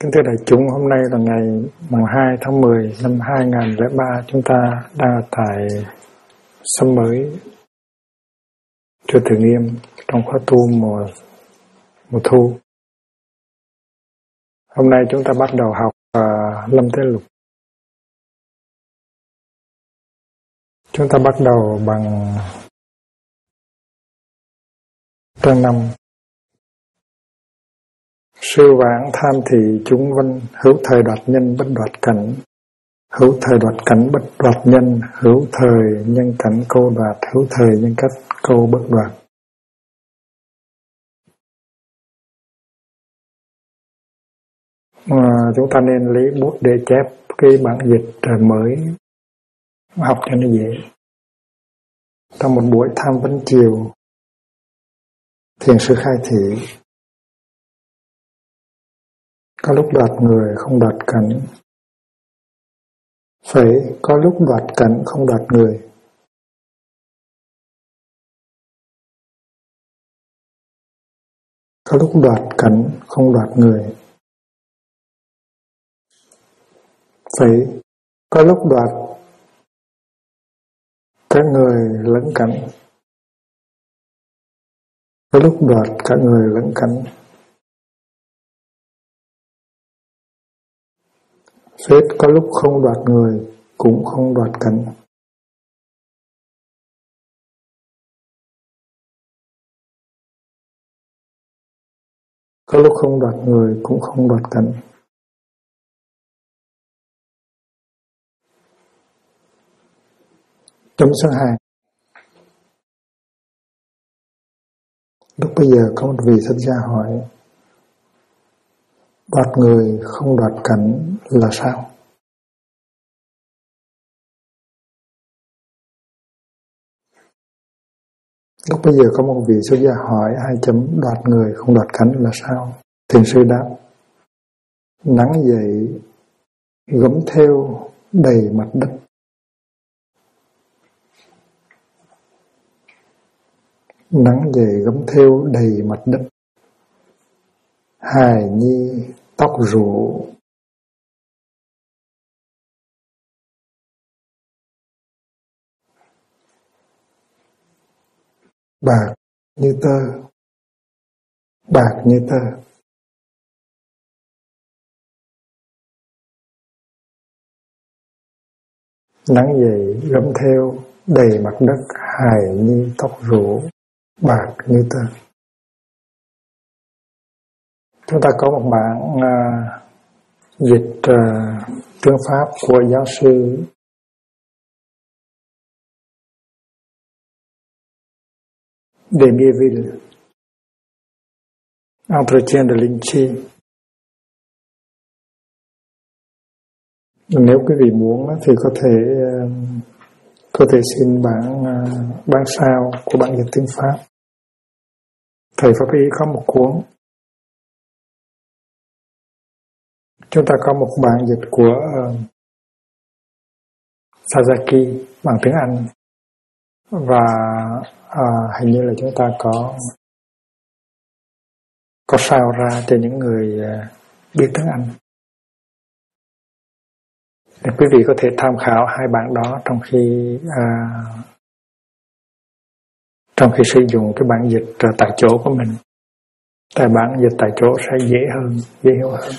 Kính thưa đại chúng, hôm nay là ngày 2 tháng 10 năm 2003, chúng ta đang tại xóm mới Chùa Từ Nghiêm trong khóa tu mùa thu. Hôm nay chúng ta bắt đầu học Lâm Thế Lục. Chúng ta bắt đầu bằng trang 5. Sư vãng tham thị chúng vân, hữu thời đoạt nhân bất đoạt cảnh. Hữu thời đoạt cảnh bất đoạt nhân, hữu thời nhân cảnh câu đoạt, hữu thời nhân cách câu bất đoạt. Chúng ta nên lấy bút để chép cái bản dịch mới, học cho nó dễ. Trong một buổi tham vấn chiều, thiền sư khai thị, có lúc đoạt người không đoạt cảnh, phải có lúc đoạt cảnh không đoạt người. Có lúc đoạt cảnh không đoạt người. Phải có lúc đoạt cả người lẫn cảnh. Có lúc đoạt cả người lẫn cảnh. Phết có lúc không đoạt người cũng không đoạt cảnh. Có lúc không đoạt người cũng không đoạt cảnh. Chấm số 2. Lúc bây giờ có một vị xuất gia hỏi, đoạt người không đoạt cảnh là sao? Lúc bây giờ có một vị xuất gia hỏi, đoạt người không đoạt cảnh là sao? Thiền sư đáp, nắng dậy gấm theo đầy mặt đất. Nắng dậy gấm theo đầy mặt đất. Hài nhi tóc rủ. Bạc như tơ. Bạc như tơ. Nắng dậy gấm theo đầy mặt đất. Hài nhi tóc rủ. Bạc như tơ. Chúng ta có một bản dịch tiếng Pháp của giáo sư de Mieville, Entretien de Lynchy. Nếu quý vị muốn thì có thể xin bản sao của bản dịch tiếng Pháp. Thầy Pháp Y có một cuốn. Chúng ta có một bản dịch của Sasaki bằng tiếng Anh. Và hình như là chúng ta có sao ra cho những người biết tiếng Anh. Để quý vị có thể tham khảo hai bản đó trong khi sử dụng cái bản dịch tại chỗ của mình. Tại bản dịch tại chỗ sẽ dễ hiểu hơn.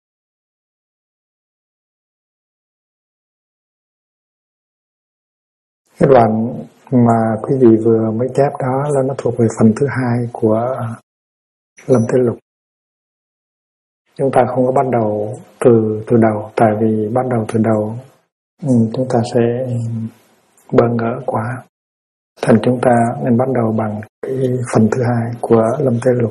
Cái đoạn mà quý vị vừa mới chép đó là nó thuộc về phần thứ 2 của Lâm Thế Lục. Chúng ta không có bắt đầu từ đầu, tại vì bắt đầu từ đầu chúng ta sẽ bỡ ngỡ quá. Thành chúng ta nên bắt đầu bằng cái phần thứ 2 của Lâm Thế Lục.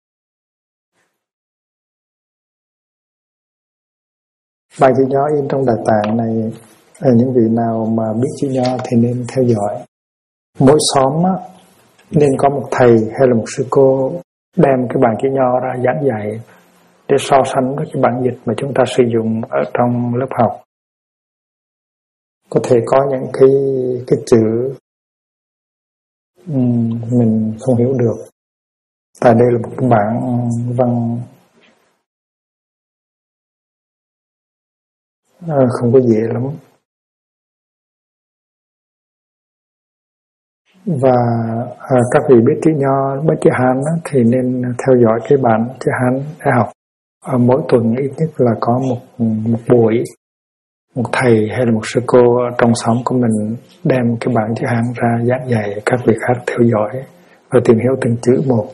Bài chữ nho in trong Đại Tạng này, những vị nào mà biết chữ nho thì nên theo dõi. Mỗi xóm nên có một thầy hay là một sư cô đem cái bản chữ nho ra giảng dạy để so sánh với cái bản dịch mà chúng ta sử dụng ở trong lớp học. Có thể có những cái chữ mình không hiểu được. Tại đây là một cái bản văn không có dễ lắm. Và các vị biết chữ Nho, biết chữ Hán thì nên theo dõi cái bản chữ Hán để học. Mỗi tuần ít nhất là có một buổi, một thầy hay là một sư cô trong xóm của mình đem cái bản chữ Hán ra giảng dạy các vị khác theo dõi và tìm hiểu từng chữ một.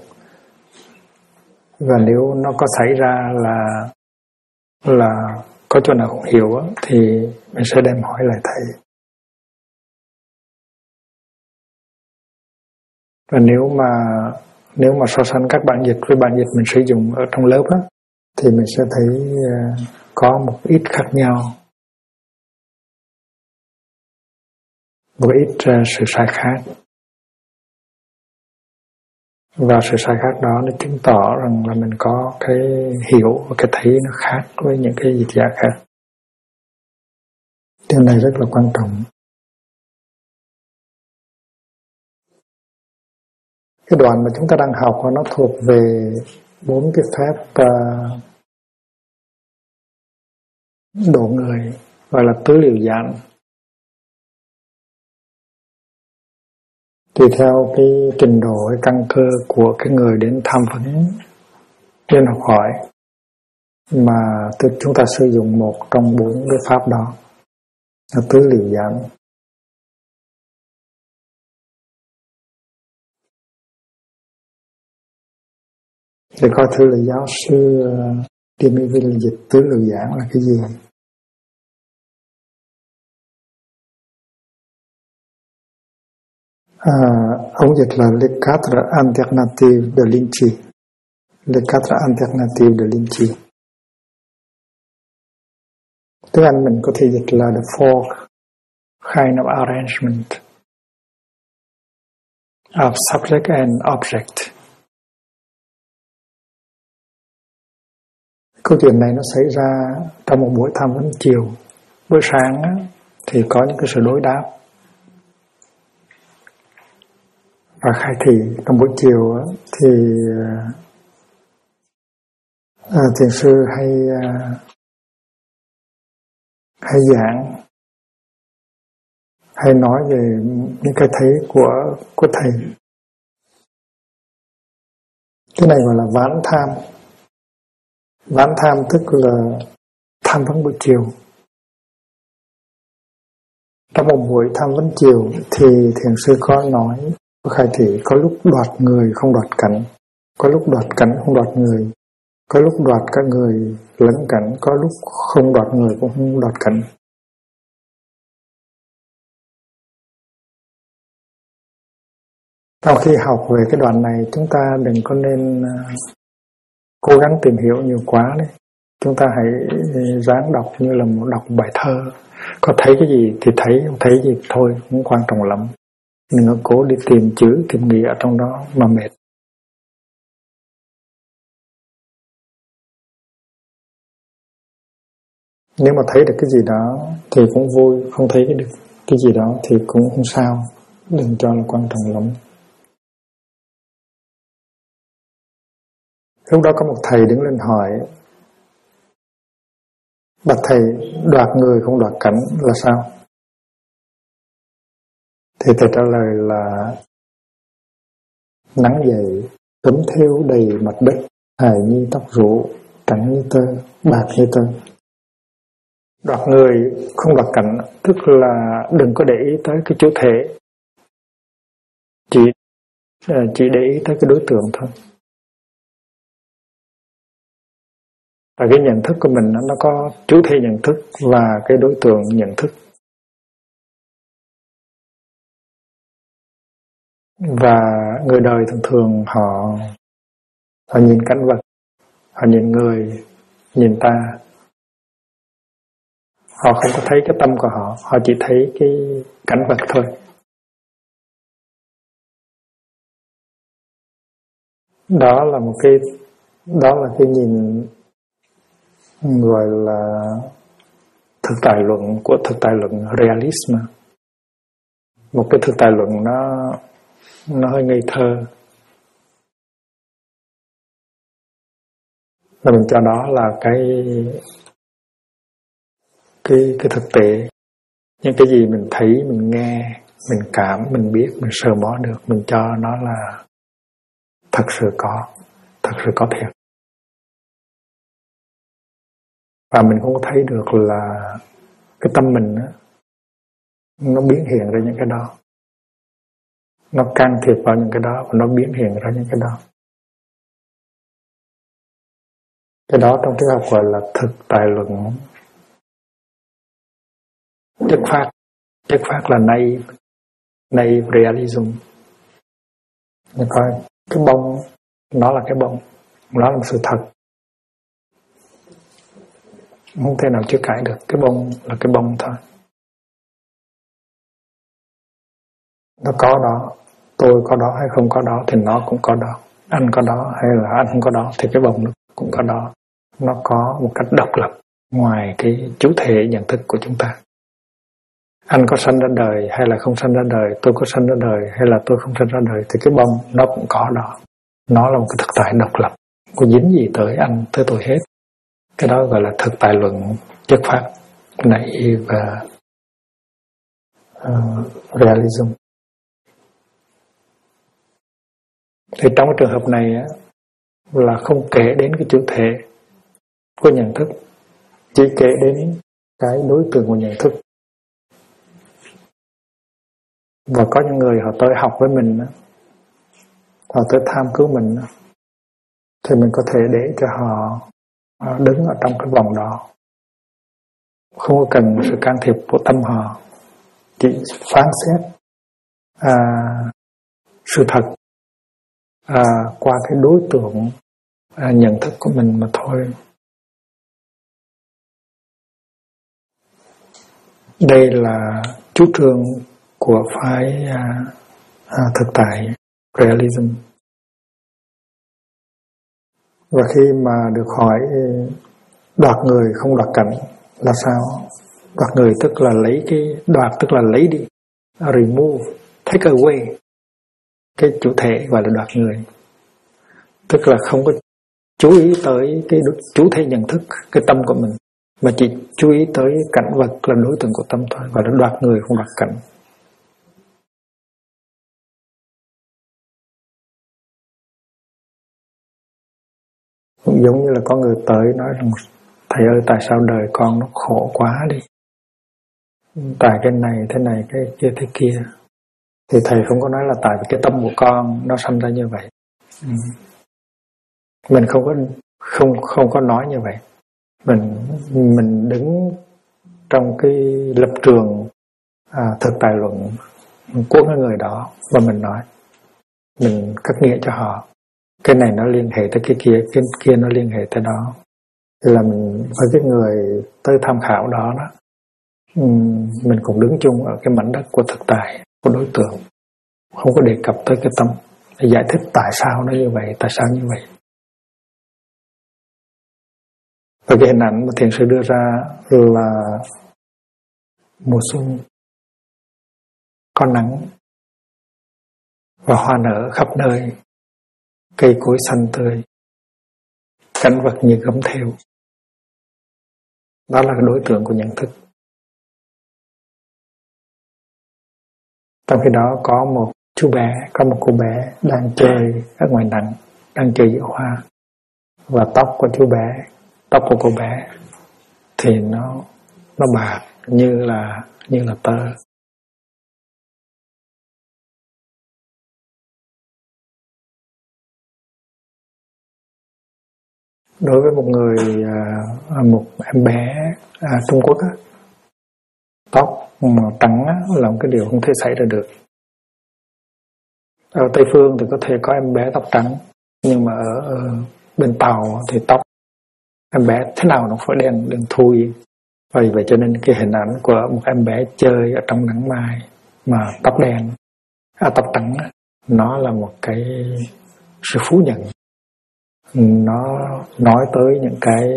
Và nếu nó có xảy ra là có chỗ nào không hiểu thì mình sẽ đem hỏi lại thầy. Và nếu mà so sánh các bản dịch với bản dịch mình sử dụng ở trong lớp thì mình sẽ thấy có một ít khác nhau, một ít sự sai khác. Và sự sai khác đó nó chứng tỏ rằng là mình có cái hiểu và cái thấy nó khác với những cái dịch giả khác. Điều này rất là quan trọng. Cái đoạn mà chúng ta đang học nó thuộc về 4 cái phép độ người, gọi là tứ liều giản. Tùy theo cái trình độ, cái căn cơ của cái người đến tham vấn, đến học hỏi, mà chúng ta sử dụng một trong 4 cái pháp đó, là tứ liều giản. Để coi thử là giáo sư Dimivili dịch tứ liều giản là cái gì. Ông dịch là Les quatre alternatives de Linchi. Les quatre alternatives de Linchi. Tiếng Anh mình có thể dịch là the four kind of arrangement of subject and object. Câu chuyện này nó xảy ra trong một buổi tham vấn chiều. Buổi sáng thì có những cái sự đối đáp và khai thị. Trong buổi chiều thì thiền sư hay giảng, hay nói về những cái thấy của thầy. Cái này gọi là ván tham. Ván tham tức là tham vấn buổi chiều. Trong một buổi tham vấn chiều thì thiền sư có nói, có khai thị, có lúc đoạt người không đoạt cảnh, có lúc đoạt cảnh không đoạt người, có lúc đoạt cả người lẫn cảnh, có lúc không đoạt người cũng không đoạt cảnh. Sau khi học về cái đoạn này, chúng ta đừng có nên cố gắng tìm hiểu nhiều quá đấy. Chúng ta hãy ráng đọc như là một đọc bài thơ. Có thấy cái gì thì thấy, không thấy gì thôi, không quan trọng lắm. Đừng có cố đi tìm chữ, tìm nghĩa ở trong đó mà mệt. Nếu mà thấy được cái gì đó thì cũng vui, không thấy được cái gì đó thì cũng không sao. Đừng cho là quan trọng lắm. Lúc đó có một thầy đứng lên hỏi: bạch thầy, đoạt người không đoạt cảnh là sao? Thì thầy trả lời là: nắng dậy, cấm thêu đầy mặt đất, hài như tóc rủ, trắng như tơ, bạc như tơ. Đoạt người không đoạt cảnh tức là đừng có để ý tới cái chủ thể, chỉ để ý tới cái đối tượng thôi. Và cái nhận thức của mình nó có chủ thể nhận thức và cái đối tượng nhận thức. Và người đời thường thường họ nhìn cảnh vật, họ nhìn người, nhìn ta, họ không có thấy cái tâm của họ, họ chỉ thấy cái cảnh vật thôi. Đó là cái nhìn gọi là thực tại luận của thực tại luận realism. Một cái thực tại luận nó hơi ngây thơ. Và mình cho đó là cái cái thực tế, những cái gì mình thấy, mình nghe, mình cảm, mình biết, mình sờ mó được, mình cho nó là thật sự có thiệt. Và mình không có thấy được là cái tâm mình đó, nó biến hiện ra những cái đó, nó can thiệp vào những cái đó và nó biến hiện ra những cái đó. Cái đó trong triết học gọi là thực tại luận. Chất phát là naive realism. Mình coi cái bông, nó là cái bông, nó là một sự thật, không thể nào chối cãi được. Cái bông là cái bông thôi, nó có đó, tôi có đó hay không có đó thì nó cũng có đó. Anh có đó hay là anh không có đó thì cái bông nó cũng có đó. Nó có một cách độc lập ngoài cái chủ thể nhận thức của chúng ta. Anh có sanh ra đời hay là không sanh ra đời, tôi có sanh ra đời hay là tôi không sanh ra đời thì cái bông nó cũng có đó. Nó là một cái thực tại độc lập, không dính gì tới anh, tới tôi hết. Cái đó gọi là thực tại luận chất phát này và realism. Thì trong cái trường hợp này á, là không kể đến cái chủ thể của nhận thức, chỉ kể đến cái đối tượng của nhận thức. Và có những người họ tới học với mình, họ tới tham cứu mình, thì mình có thể để cho họ đứng ở trong cái vòng đó, không có cần sự can thiệp của tâm họ, chỉ phán xét sự thật qua cái đối tượng nhận thức của mình mà thôi. Đây là chủ trương của phái thực tại realism. Và khi mà được hỏi đoạt người không đoạt cảnh là sao? Đoạt người tức là lấy cái đoạt, tức là lấy đi, remove, take away cái chủ thể gọi là đoạt người. Tức là không có chú ý tới cái chủ thể nhận thức, cái tâm của mình, mà chỉ chú ý tới cảnh vật là đối tượng của tâm thôi, gọi là đoạt người không đoạt cảnh. Cũng giống như là có người tới nói rằng thầy ơi, tại sao đời con nó khổ quá đi, tại cái này thế này, cái kia thế kia, thì thầy không có nói là tại vì cái tâm của con nó sanh ra như vậy. Mình không có nói như vậy. Mình đứng trong cái lập trường thực tại luận của cái người đó và mình nói, mình cắt nghĩa cho họ, cái này nó liên hệ tới cái kia nó liên hệ tới đó. Thì là mình với cái người tới tham khảo đó mình cũng đứng chung ở cái mảnh đất của thực tại, của đối tượng, không có đề cập tới cái tâm để giải thích tại sao nó như vậy, tại sao như vậy. Và cái hình ảnh mà thiền sư đưa ra là mùa xuân có nắng và hoa nở khắp nơi, cây cối xanh tươi, cảnh vật như gấm thêu. Đó là đối tượng của nhận thức. Trong khi đó có một chú bé, có một cô bé đang chơi ở ngoài nắng, đang chơi giữa hoa, và tóc của chú bé, tóc của cô bé thì nó bạc như là tơ. Đối với một em bé Trung Quốc á, tóc màu trắng á, là một cái điều không thể xảy ra được. Ở Tây Phương thì có thể có em bé tóc trắng, nhưng mà ở bên Tàu thì tóc em bé thế nào nó phải đen thui. Vì vậy cho nên cái hình ảnh của một em bé chơi ở trong nắng mai mà tóc đen, tóc trắng á, nó là một cái sự phú nhận. Nó nói tới những cái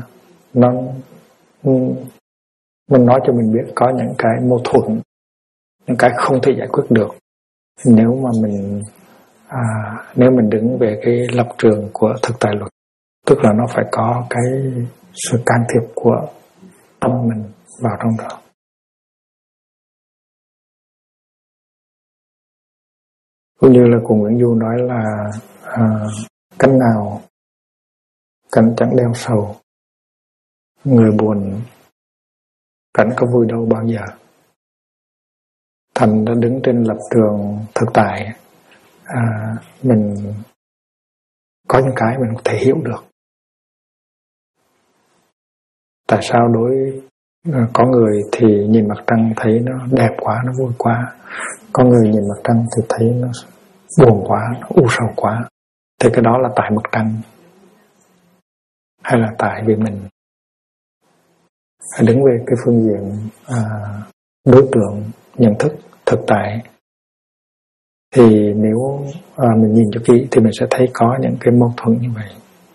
mình nói cho mình biết có những cái mâu thuẫn, những cái không thể giải quyết được nếu mà nếu mình đứng về cái lập trường của thực tại luật. Tức là nó phải có cái sự can thiệp của tâm mình, vào trong đó. Cũng như là cụ Nguyễn Du nói là cánh nào cánh chẳng đeo sầu, người buồn cảnh có vui đâu bao giờ. Thành đã đứng trên lập trường thực tại, mình có những cái mình không thể hiểu được. Tại sao có người thì nhìn mặt trăng thấy nó đẹp quá, nó vui quá, có người nhìn mặt trăng thì thấy nó buồn quá, nó u sầu quá. Thì cái đó là tại mặt trăng hay là tại vì mình? Đứng về cái phương diện đối tượng nhận thức thực tại thì nếu mình nhìn cho kỹ thì mình sẽ thấy có những cái mâu thuẫn như vậy.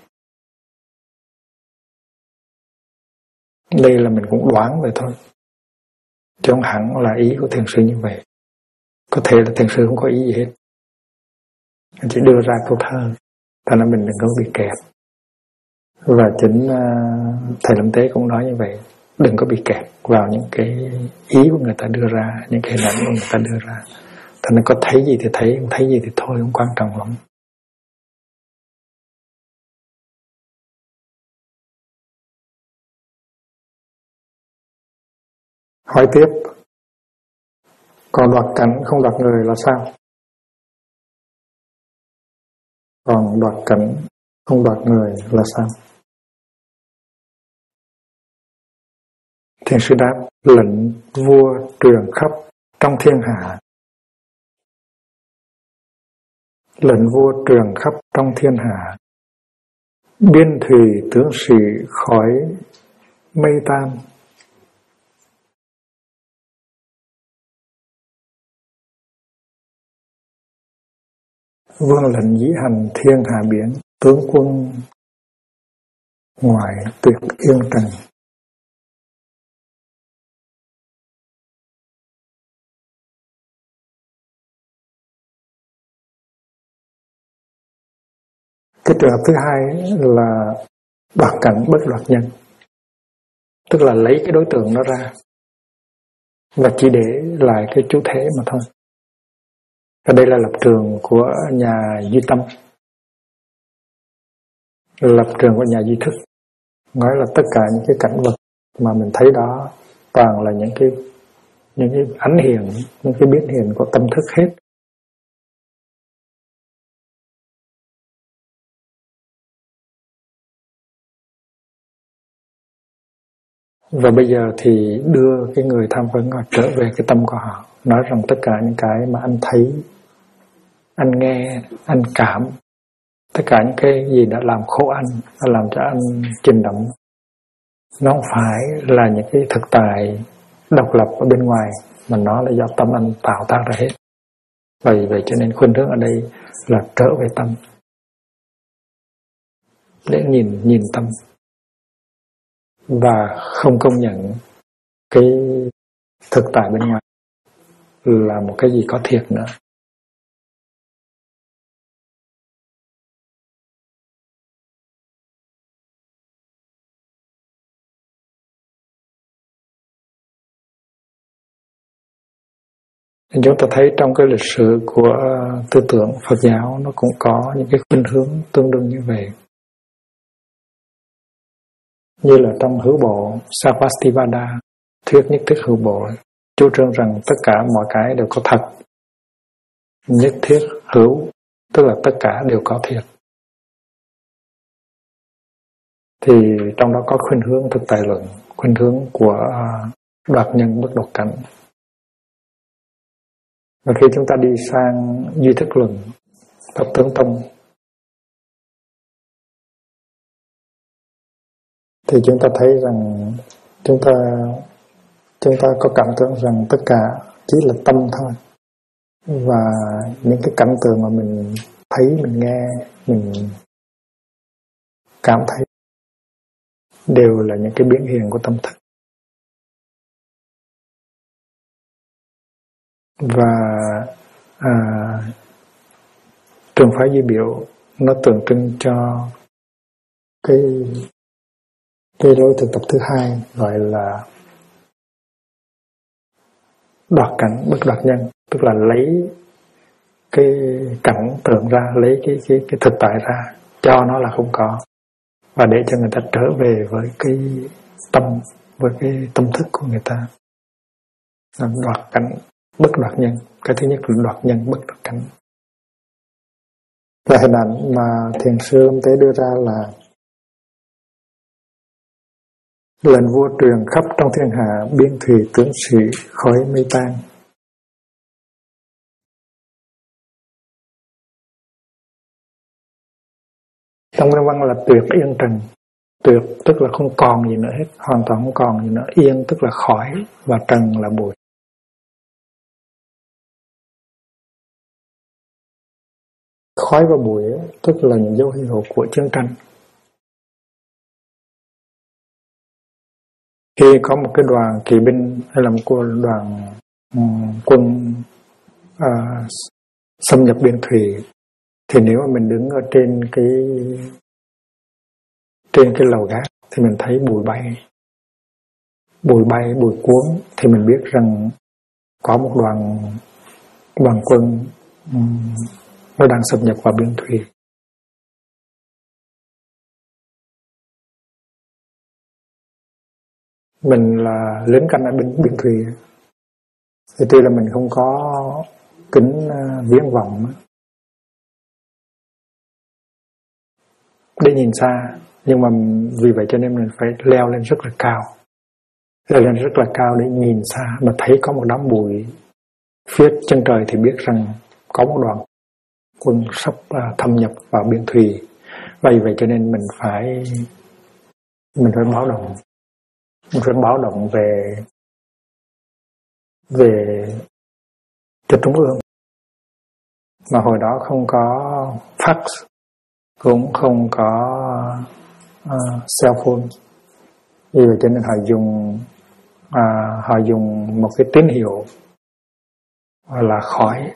Đây là mình cũng đoán vậy thôi, chứ không hẳn là ý của thiền sư như vậy. Có thể là thiền sư không có ý gì hết, anh chỉ đưa ra câu thơ, cho nên mình đừng có bị kẹt. Và chính thầy Lâm Tế cũng nói như vậy, đừng có bị kẹt vào những cái ý của người ta đưa ra, những cái hình ảnh của người ta đưa ra. Thành nên có thấy gì thì thấy, không thấy gì thì thôi, không quan trọng lắm. Hỏi tiếp, còn đoạt cảnh không đoạt người là sao? Còn đoạt cảnh không đoạt người là sao? Thiền sư đáp, lệnh vua truyền khắp trong thiên hạ. Lệnh vua truyền khắp trong thiên hạ, biên thùy tướng sĩ khỏi mây tan. Vương lệnh dĩ hành thiên hạ biển, tướng quân ngoài tuyệt yên trần. Cái trường hợp thứ hai là đoạt cảnh bất đoạt nhân, tức là lấy cái đối tượng đó ra và chỉ để lại cái chủ thể mà thôi. Và đây là lập trường của nhà duy tâm, lập trường của nhà duy thức. Nói là tất cả những cái cảnh vật mà mình thấy đó toàn là những cái ánh hiện, những cái biến hiện của tâm thức hết. Và bây giờ thì đưa cái người tham vấn họ trở về cái tâm của họ, nói rằng tất cả những cái mà anh thấy, anh nghe, anh cảm, tất cả những cái gì đã làm khổ anh, đã làm cho anh chìm đắm, nó không phải là những cái thực tại độc lập ở bên ngoài, mà nó là do tâm anh tạo tác ra hết. Vì vậy cho nên khuynh hướng ở đây là trở về tâm, để nhìn tâm và không công nhận cái thực tại bên ngoài là một cái gì có thiệt nữa. Chúng ta thấy trong cái lịch sử của tư tưởng Phật giáo nó cũng có những cái khuynh hướng tương đương như vậy. Như là trong hữu bộ Sarvastivada, thuyết nhất thiết hữu bộ, chủ trương rằng tất cả mọi cái đều có thật. Nhất thiết hữu, tức là tất cả đều có thiệt. Thì trong đó có khuynh hướng thực tại luận, khuynh hướng của đoạt nhân bất đoạt cảnh. Và khi chúng ta đi sang duy thức luận, Pháp Tướng Tông, thì chúng ta thấy rằng chúng ta có cảm tưởng rằng tất cả chỉ là tâm thôi. Và những cái cảnh tượng mà mình thấy, mình nghe, mình cảm thấy đều là những cái biến hiện của tâm thức. Và trường phái duy biểu nó tượng trưng cho cái lối thực tập thứ hai, gọi là đoạt cảnh, bất đoạt nhân, tức là lấy cái cảnh tượng ra, lấy cái thực tại ra, cho nó là không có, và để cho người ta trở về với cái tâm, với cái tâm thức của người ta. Đoạt cảnh, bất đoạt nhân. Cái thứ nhất là đoạt nhân, bất đoạt cảnh. Và hình ảnh mà Thiền sư Lâm Tế đưa ra là lệnh vua truyền khắp trong thiên hạ, biên thùy tướng sĩ, khói mây tan. Trong nguyên văn là tuyệt yên trần. Tuyệt tức là không còn gì nữa hết, hoàn toàn không còn gì nữa. Yên tức là khỏi, và trần là bụi. Khói và bụi tức là những dấu hiệu của chiến tranh. Khi có một cái đoàn kỵ binh hay là một đoàn quân xâm nhập biên thùy, thì nếu mà mình đứng ở trên cái lầu gác thì mình thấy bụi bay, bụi cuốn, thì mình biết rằng có một đoàn quân nó đang xâm nhập vào biên thùy. Mình là lính canh ở biên thùy, thì tuy là mình không có kính viễn vọng để nhìn xa, nhưng mà vì vậy cho nên mình phải leo lên rất là cao, để nhìn xa, mà thấy có một đám bụi phía chân trời thì biết rằng có một đoàn quân sắp thâm nhập vào biên thùy. Vì vậy cho nên mình phải báo động. Mình phải báo động về cho trung ương. Mà hồi đó không có fax, cũng không có cell phone. Vì vậy cho nên họ dùng một cái tín hiệu là khói.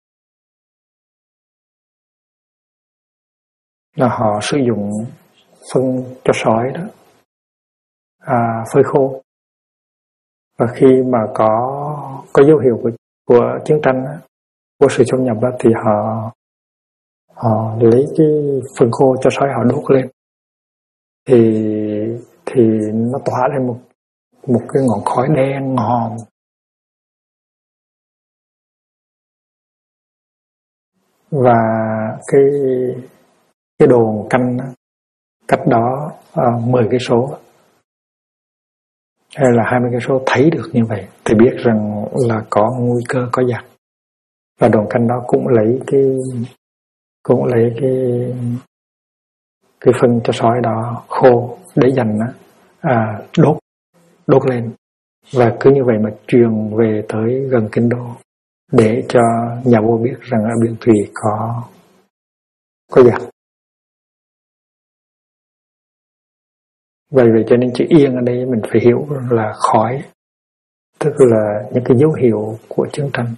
Là họ sử dụng phân cho sói đó, phơi khô. Và khi mà có dấu hiệu của chiến tranh đó, của sự xâm nhập đó, thì họ lấy cái phân khô cho sói họ đốt lên, thì nó tỏa lên một cái ngọn khói đen ngòm. Và cái đồn canh đó, cách đó 10 cây số hay là 20 cây số thấy được như vậy thì biết rằng là có nguy cơ có giặc. Và đồn canh đó cũng lấy cái phân cho sói đó khô để dành đốt lên, và cứ như vậy mà truyền về tới gần kinh đô để cho nhà vua biết rằng ở biên thùy có giặc. Vậy cho nên chữ yên ở đây mình phải hiểu là khói, tức là những cái dấu hiệu của chiến tranh.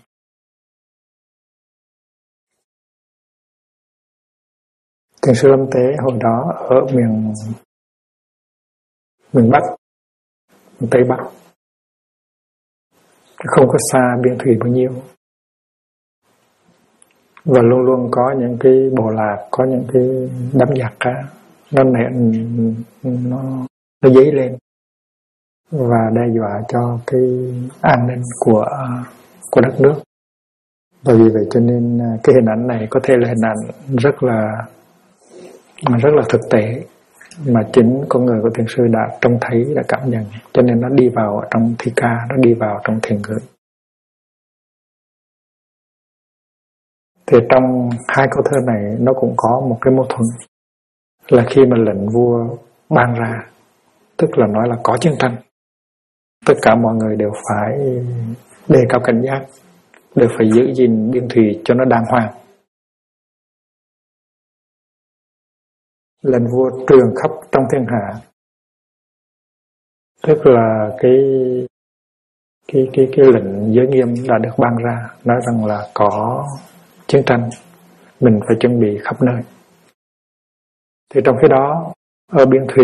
Thiền sư Lâm Tế hồi đó ở miền Bắc, miền Tây Bắc, không có xa biên thùy bao nhiêu, và luôn luôn có những cái bộ lạc, có những cái đám giặc nó dấy lên và đe dọa cho cái an ninh của đất nước. Và vì vậy cho nên cái hình ảnh này có thể là hình ảnh rất là thực tế, mà chính con người của thiền sư đã trông thấy, đã cảm nhận, cho nên nó đi vào trong thi ca, nó đi vào trong thiền ngữ. Thì trong hai câu thơ này nó cũng có một cái mâu thuẫn, là khi mà lệnh vua ban ra, tức là nói là có chiến tranh, tất cả mọi người đều phải đề cao cảnh giác, đều phải giữ gìn biên thùy cho nó đàng hoàng. Lệnh vua truyền khắp trong thiên hạ, tức là cái lệnh giới nghiêm đã được ban ra, nói rằng là có chiến tranh, mình phải chuẩn bị khắp nơi. Thì trong khi đó ở biên thùy,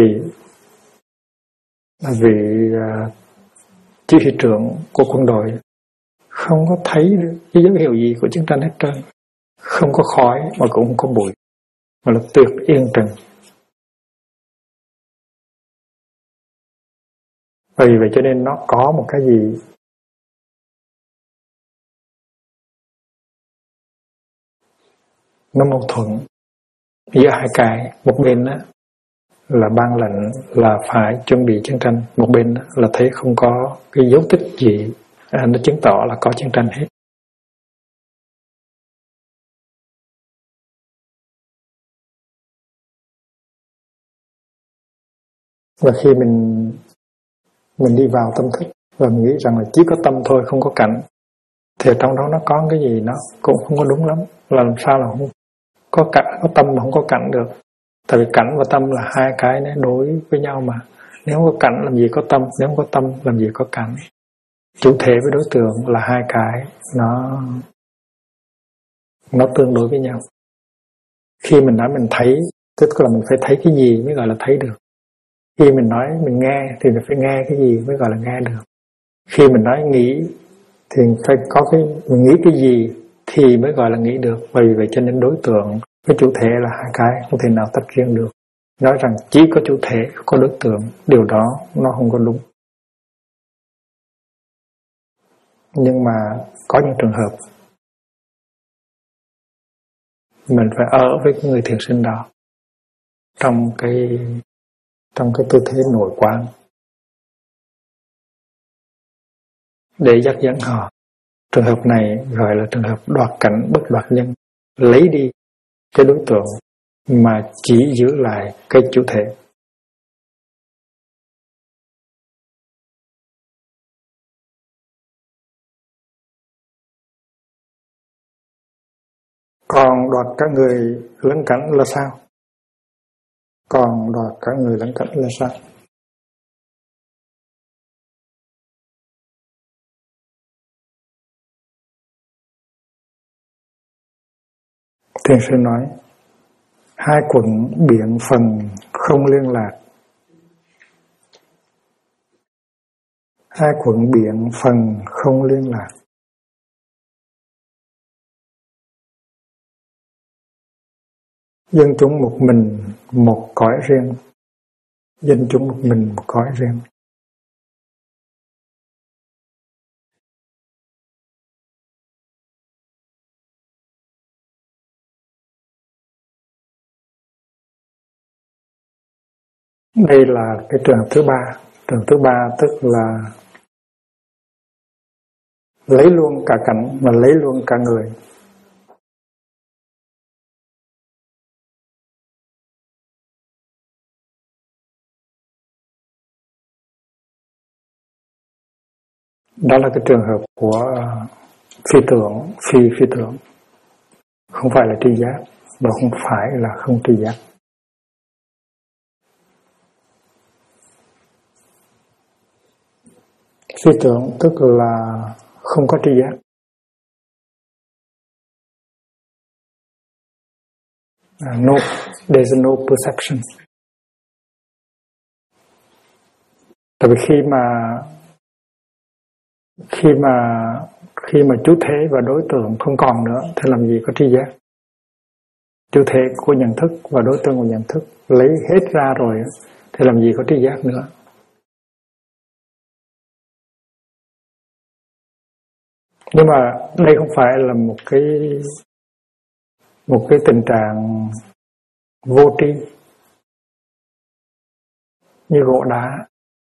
vị chỉ huy trưởng của quân đội không có thấy được cái dấu hiệu gì của chiến tranh hết trơn, không có khói mà cũng không có bụi, mà là tuyệt yên trần. Vì vậy cho nên nó có một cái gì nó mâu thuẫn giữa hai cái. Một bên đó là ban lệnh là phải chuẩn bị chiến tranh, một bên đó là thấy không có cái dấu tích gì nó chứng tỏ là có chiến tranh hết. Và khi mình đi vào tâm thức và mình nghĩ rằng là chỉ có tâm thôi, không có cảnh, thì trong đó nó có cái gì nó cũng không có đúng lắm. Là làm sao là không có cảnh, có tâm mà không có cảnh được? Tại vì cảnh và tâm là hai cái nó đối với nhau mà. Nếu không có cảnh làm gì có tâm, nếu không có tâm làm gì có cảnh. Chủ thể với đối tượng là hai cái nó tương đối với nhau. Khi mình nói mình thấy, tức là mình phải thấy cái gì mới gọi là thấy được. Khi mình nói mình nghe thì mình phải nghe cái gì mới gọi là nghe được. Khi mình nói nghĩ thì phải có mình nghĩ cái gì thì mới gọi là nghĩ được. Vì vậy cho nên đối tượng với chủ thể là hai cái không thể nào tách riêng được. Nói rằng chỉ có chủ thể, có đối tượng, điều đó nó không có đúng. Nhưng mà có những trường hợp mình phải ở với người thiền sinh đó trong cái tư thế nội quán để dắt dẫn họ. Trường hợp này gọi là trường hợp đoạt cảnh bất đoạt nhân, lấy đi cái đối tượng mà chỉ giữ lại cái chủ thể. Còn đoạt cả người lẫn cảnh là sao? Còn đoạt cả người lẫn cảnh là sao? Thiền sư nói, hai quận biện phần không liên lạc. Hai quận biện phần không liên lạc. Dân chúng một mình một cõi riêng. Dân chúng một mình một cõi riêng. Đây là cái trường hợp thứ ba. Trường thứ ba tức là lấy luôn cả cảnh và lấy luôn cả người. Đó là cái trường hợp của phi tưởng, phi tưởng. Không phải là tri giác và không phải là không tri giác. Phi tưởng tức là không có tri giác. No, there's no perception. Tại vì khi mà chủ thể và đối tượng không còn nữa thì làm gì có tri giác. Chủ thể của nhận thức và đối tượng của nhận thức lấy hết ra rồi thì làm gì có tri giác nữa. Nhưng mà đây không phải là một cái tình trạng vô tri như gỗ đá.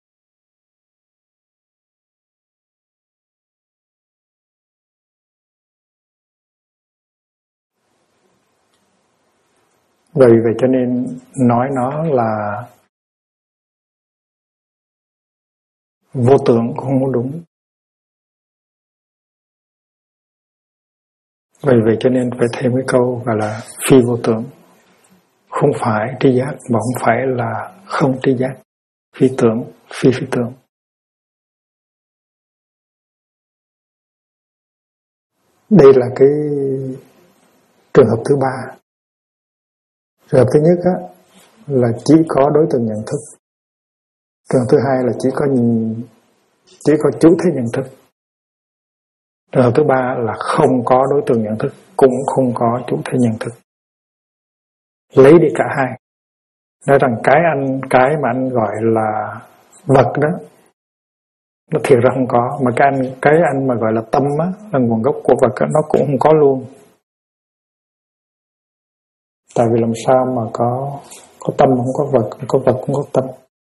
Vậy cho nên nói nó là vô tưởng cũng không đúng. Vậy cho nên phải thêm cái câu gọi là phi vô tưởng. Không phải tri giác mà không phải là không tri giác. Phi tưởng, phi tưởng. Đây là cái trường hợp thứ ba. Trường hợp thứ nhất là chỉ có đối tượng nhận thức. Trường hợp thứ hai là chỉ có chủ thể nhận thức. Trường hợp thứ ba là không có đối tượng nhận thức, cũng không có chủ thể nhận thức. Lấy đi cả hai. Nói rằng cái mà anh gọi là vật đó, nó thiệt ra không có. Mà cái anh mà gọi là tâm á, là nguồn gốc của vật á, nó cũng không có luôn. Tại vì làm sao mà có tâm không có vật không có tâm.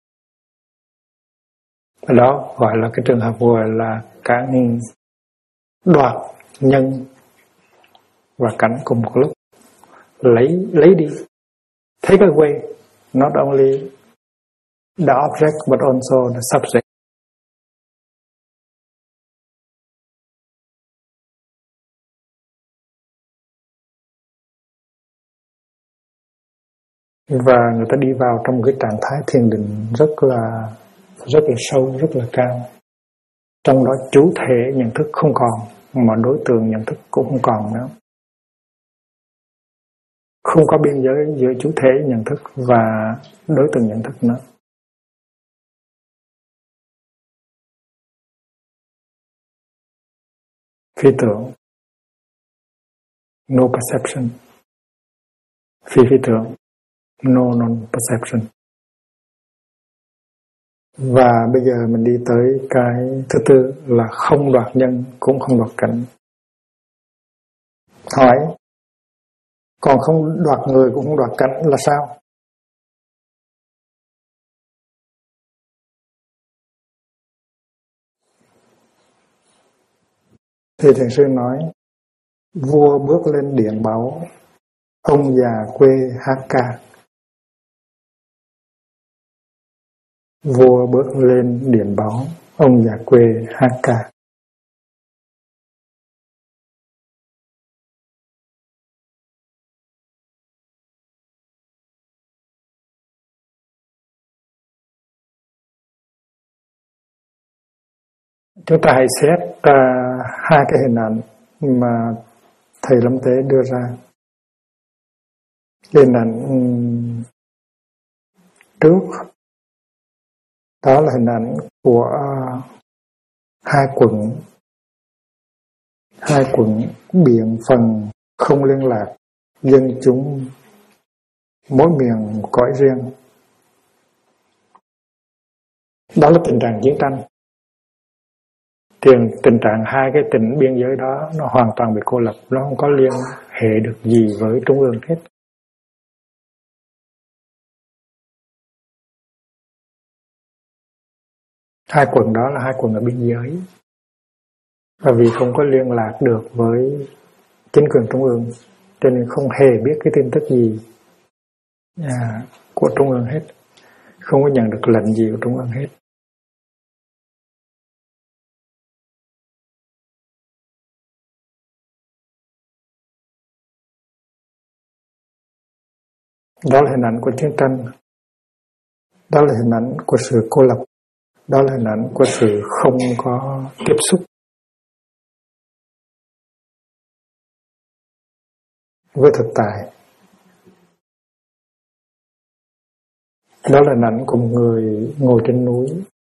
Đó gọi là cái trường hợp gọi là cảnh đoạt nhân và cảnh cùng một lúc. Lấy đi. Take away, not only the object but also the subject. Và người ta đi vào trong một cái trạng thái thiền định rất là sâu, rất là cao. Trong đó chủ thể nhận thức không còn, mà đối tượng nhận thức cũng không còn nữa. Không có biên giới giữa chủ thể nhận thức và đối tượng nhận thức nữa. Phi tưởng, no perception. Phi tưởng, no non-perception. Và bây giờ mình đi tới cái thứ tư là không đoạt nhân cũng không đoạt cảnh. Hỏi, còn không đoạt người cũng không đoạt cảnh là sao? Thì thiền sư nói, vua bước lên điện báo, ông già quê hát ca. Vua bước lên điện báo, ông già quê hát ca. Chúng ta hãy xét hai cái hình ảnh mà thầy Lâm Tế đưa ra. Hình ảnh trước đó là hình ảnh của hai quận biển phần không liên lạc, dân chúng mỗi miền một cõi riêng. Đó là tình trạng chiến tranh. Tình trạng hai cái tỉnh biên giới đó nó hoàn toàn bị cô lập, nó không có liên hệ được gì với trung ương hết. Hai quận đó là hai quận ở biên giới, và vì không có liên lạc được với chính quyền trung ương cho nên không hề biết cái tin tức gì của trung ương hết, không có nhận được lệnh gì của trung ương hết. Đó là hình ảnh của chiến tranh, đó là hình ảnh của sự cô lập, đó là hình ảnh của sự không có tiếp xúc với thực tại. Đó là hình ảnh của một người ngồi trên núi,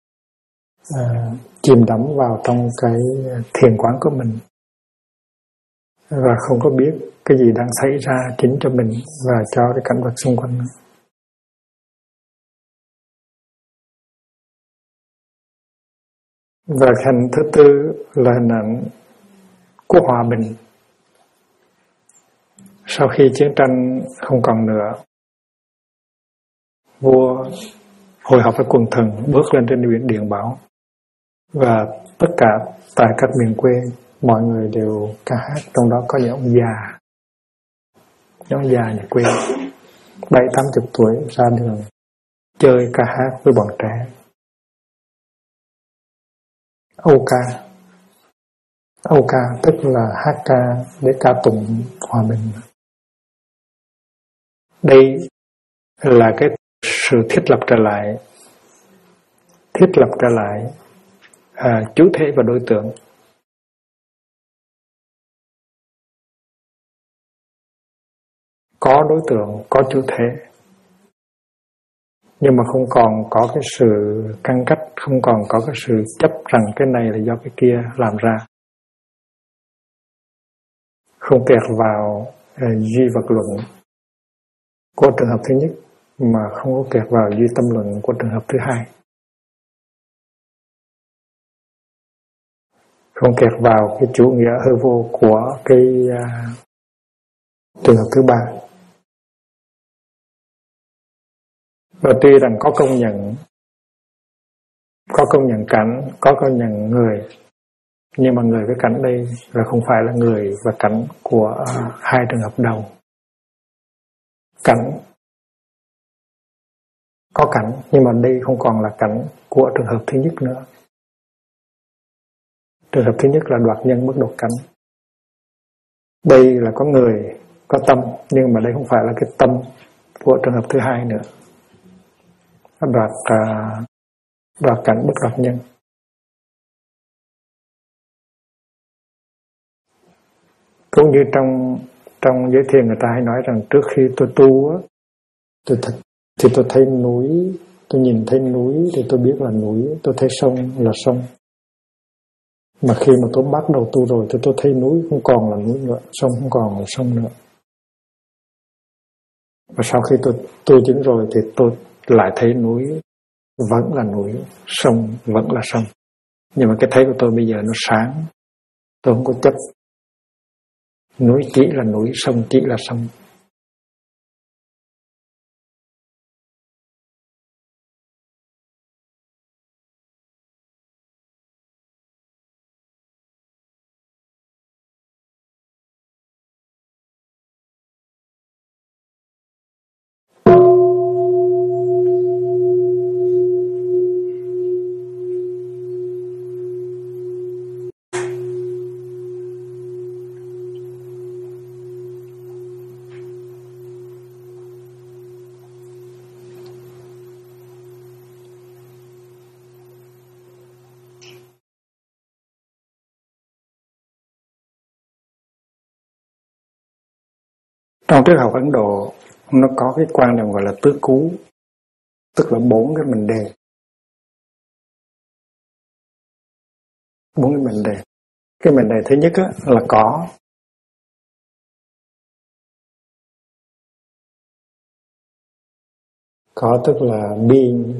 chìm đắm vào trong cái thiền quán của mình và không có biết cái gì đang xảy ra chính cho mình và cho cái cảnh vật xung quanh. Và hình thứ tư là hình ảnh của hòa bình. Sau khi chiến tranh không còn nữa, vua hội họp với quần thần bước lên trên biển Điện Bảo, và tất cả tại các miền quê mọi người đều ca hát, trong đó có những ông già nhà quê 70-80 tuổi ra đường chơi ca hát với bọn trẻ. Âu ca tức là hát ca để ca tụng hòa bình. Đây là cái sự thiết lập trở lại chủ thể và đối tượng. Có đối tượng, có chủ thể, nhưng mà không còn có cái sự căn cách, không còn có cái sự chấp rằng cái này là do cái kia làm ra. không kẹt vào duy vật luận của trường hợp thứ nhất, mà không có kẹt vào duy tâm luận của trường hợp thứ hai. Không kẹt vào cái chủ nghĩa hư vô của cái trường hợp thứ ba. Và tuy rằng có công nhận cảnh, có công nhận người, nhưng mà người với cảnh đây là không phải là người và cảnh của hai trường hợp đầu. Cảnh có cảnh, nhưng mà đây không còn là cảnh của trường hợp thứ nhất nữa. Trường hợp thứ nhất là đoạt nhân bất đột cảnh. Đây là có người, có tâm, nhưng mà đây không phải là cái tâm của trường hợp thứ hai nữa. Đoạt cảnh bất đoạt nhân. Cũng như trong giới thiền người ta hay nói rằng trước khi tôi tu á, tôi thấy núi, tôi nhìn thấy núi thì tôi biết là núi, tôi thấy sông là sông. Mà khi mà tôi bắt đầu tu rồi thì tôi thấy núi không còn là núi nữa, sông không còn là sông nữa. Và sau khi tôi tu chứng rồi thì tôi lại thấy núi vẫn là núi, sông vẫn là sông. Nhưng mà cái thấy của tôi bây giờ nó sáng, tôi không có chấp. Núi chỉ là núi, sông chỉ là sông. Trong triết học Ấn Độ, nó có cái quan niệm gọi là tứ cú, tức là 4 cái mệnh đề. 4 cái mệnh đề. Cái mệnh đề thứ nhất á, là có. Có tức là being.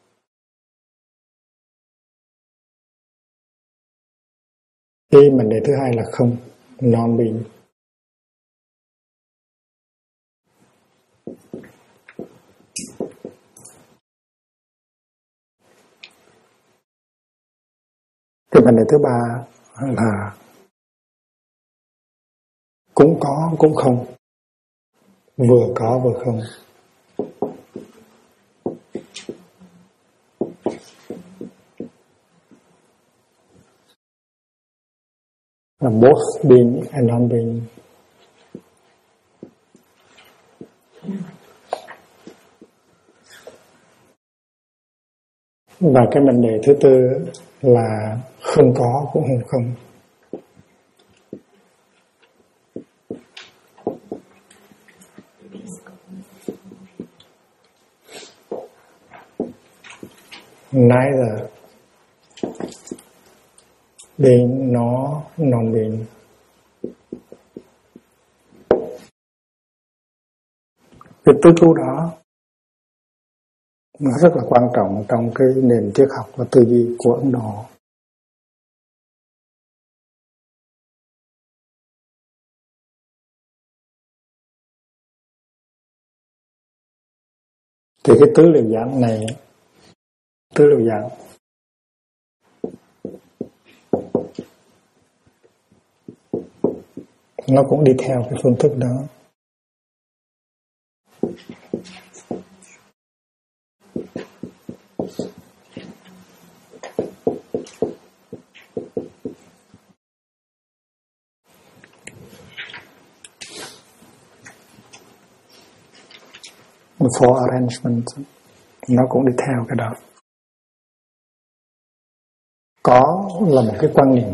Cái mệnh đề thứ hai là không, non-being. Cái mệnh đề thứ ba là cũng có cũng không, vừa có vừa không. Là both being and non-being. Và cái mệnh đề thứ tư là không có cũng không. Neither being nor non-being. Cái tứ cú đó nó rất là quan trọng trong cái nền triết học và tư duy của Ấn Độ. Thì cái tứ liệu dạng này, tứ liệu dạng nó cũng đi theo cái phương thức đó. For arrangement nó cũng đi theo cái đó. Có là một cái quan niệm,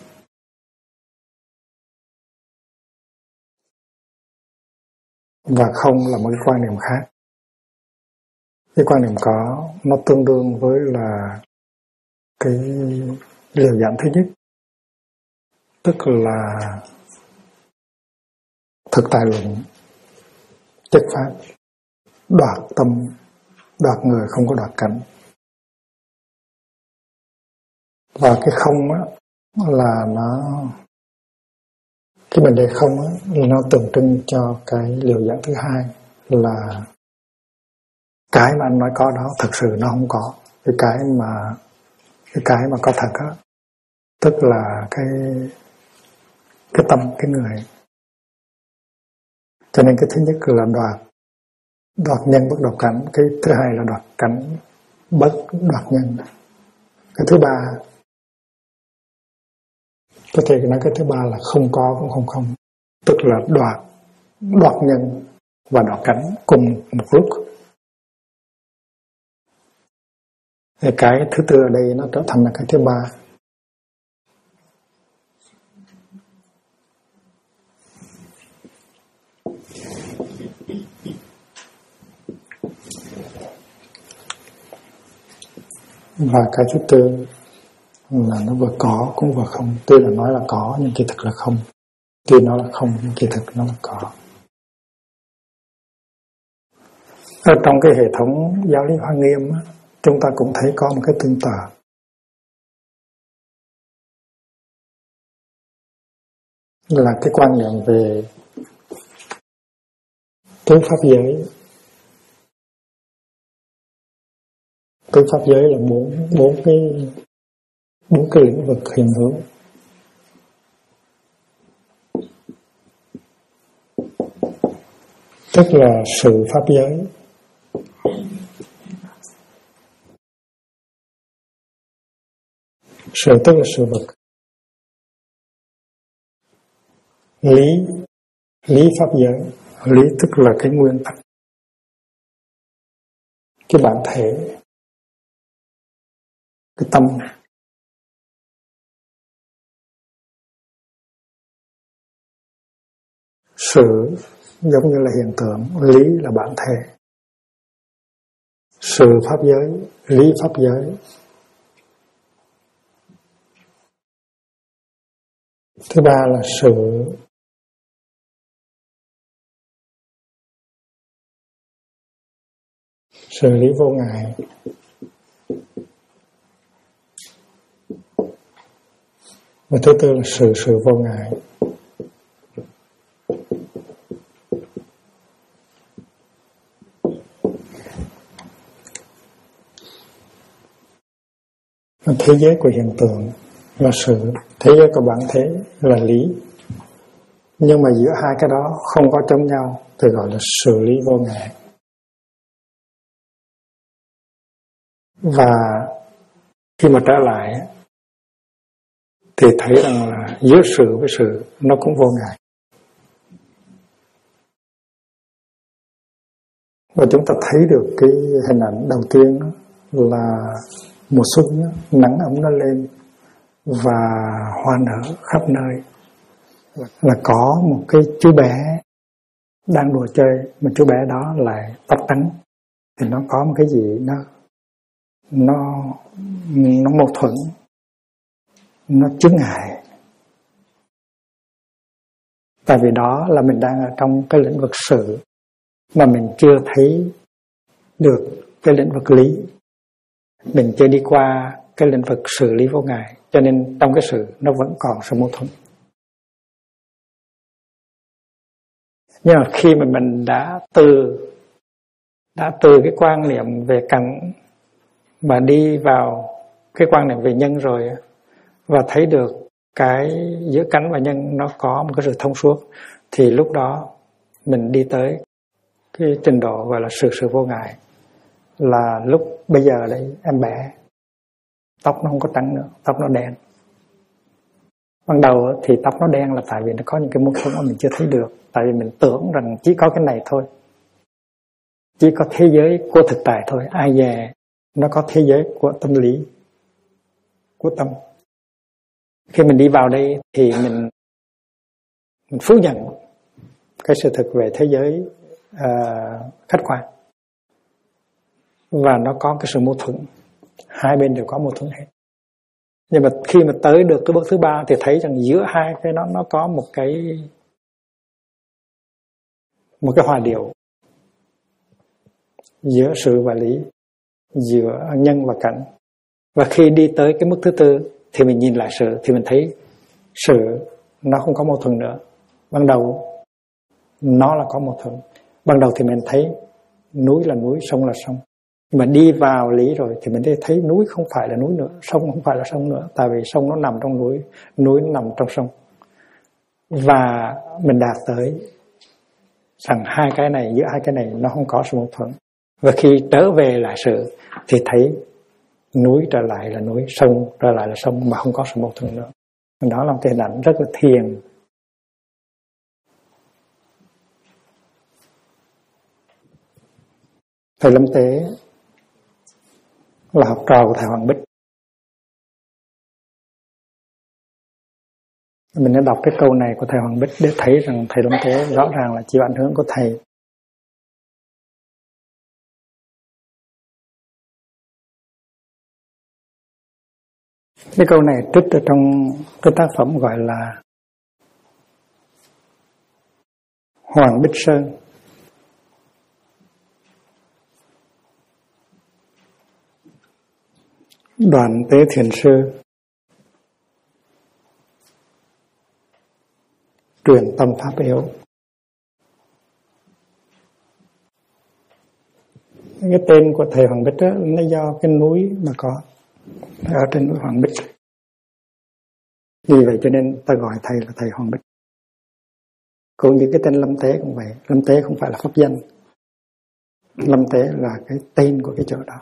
và không là một cái quan niệm khác. Cái quan niệm có nó tương đương với là cái liều dạng thứ nhất, tức là thực tại luận chất pháp, đoạt tâm, đoạt người, không có đoạt cảnh. Và cái không á là nó, cái vấn đề không á là nó tượng trưng cho cái liều dẫn thứ hai, là cái mà anh nói có đó thực sự nó không có. Cái mà có thật á, tức là cái tâm, cái người. Cho nên cái thứ nhất là đoạt nhân bất đoạt cảnh, cái thứ hai là đoạt cảnh bất đoạt nhân. Cái thứ ba, có thể nói cái thứ ba là không có cũng không, tức là đoạt nhân và đoạt cảnh cùng một lúc. Thì cái thứ tư ở đây nó trở thành là cái thứ ba. Và cái thứ tư là nó vừa có cũng vừa không. Tuy là nói là có nhưng kỳ thực là không. Tuy nó là không nhưng kỳ thực nó là có. Ở trong cái hệ thống giáo lý Hoa Nghiêm á, chúng ta cũng thấy có một cái tương tự. Là cái quan niệm về tứ pháp giới. Tứ pháp giới là bốn cái lĩnh vực hiện hữu. Tức là sự pháp giới, sự tức là sự vật, lý pháp giới, lý tức là cái nguyên tắc, cái bản thể, cái tâm. Sự giống như là hiện tượng, lý là bản thể. Sự pháp giới, lý pháp giới. Thứ ba là sự lý vô ngại. Và thứ tư là sự vô ngại. Thế giới của hiện tượng là sự, thế giới của bản thể là lý. Nhưng mà giữa hai cái đó không có chống nhau thì gọi là sự lý vô ngại. Và khi mà trở lại thì thấy rằng là giữa sự với sự nó cũng vô ngại. Và chúng ta thấy được cái hình ảnh đầu tiên là mùa xuân, nắng ấm nó lên và hoa nở khắp nơi. Là có một cái chú bé đang đùa chơi, mà chú bé đó lại tóc trắng. Thì nó có một cái gì nó mâu thuẫn, nó chướng ngại. Tại vì đó là mình đang ở trong cái lĩnh vực sự mà mình chưa thấy được cái lĩnh vực lý. Mình chưa đi qua cái lĩnh vực xử lý vô ngại, cho nên trong cái sự nó vẫn còn sự mâu thuẫn. Nhưng mà khi mà mình đã từ cái quan niệm về cảnh mà đi vào cái quan niệm về nhân rồi, và thấy được cái giữa cảnh và nhân nó có một cái sự thông suốt, thì lúc đó mình đi tới cái trình độ gọi là sự vô ngại. Là lúc bây giờ đấy em bé tóc nó không có trắng nữa, tóc nó đen. Ban đầu thì tóc nó đen là tại vì nó có những cái mâu thuẫn mà mình chưa thấy được. Tại vì mình tưởng rằng chỉ có cái này thôi, chỉ có thế giới của thực tại thôi. Ai dè nó có thế giới của tâm lý, của tâm. Khi mình đi vào đây thì mình phủ nhận cái sự thực về thế giới khách quan, và nó có cái sự mâu thuẫn. Hai bên đều có mâu thuẫn hết. Nhưng mà khi mà tới được cái bước thứ ba thì thấy rằng giữa hai cái nó có một cái một cái hòa điệu giữa sự và lý, giữa nhân và cảnh. Và khi đi tới cái mức thứ tư thì mình nhìn lại sự, thì mình thấy sự nó không có mâu thuẫn nữa. Ban đầu nó là có mâu thuẫn. Ban đầu thì mình thấy núi là núi, sông là sông. Nhưng mà đi vào lý rồi thì mình thấy núi không phải là núi nữa, sông không phải là sông nữa. Tại vì sông nó nằm trong núi, núi nó nằm trong sông. Và mình đạt tới rằng hai cái này, giữa hai cái này nó không có sự mâu thuẫn. Và khi trở về lại sự thì thấy núi trở lại là núi, sông trở lại là sông, mà không có sự mâu thuẫn nữa. Đó là một cái hình ảnh rất là thiền. Thầy Lâm Tế là học trò của thầy Hoàng Bích. Mình đã đọc cái câu này của thầy Hoàng Bích để thấy rằng thầy Lâm Tế rõ ràng là chịu ảnh hưởng của thầy. Cái câu này trích ở trong cái tác phẩm gọi là Hoàng Bích Sơn. Đoàn Tế Thiền Sư truyền tâm pháp yếu. Cái tên của thầy Hoàng Bích đó, nó do cái núi mà có ở trên núi Hoàng Bích. Vì vậy cho nên ta gọi thầy là thầy Hoàng Bích. Cũng như cái tên Lâm Tế cũng vậy. Lâm Tế không phải là pháp danh. Lâm Tế là cái tên của cái chỗ đó.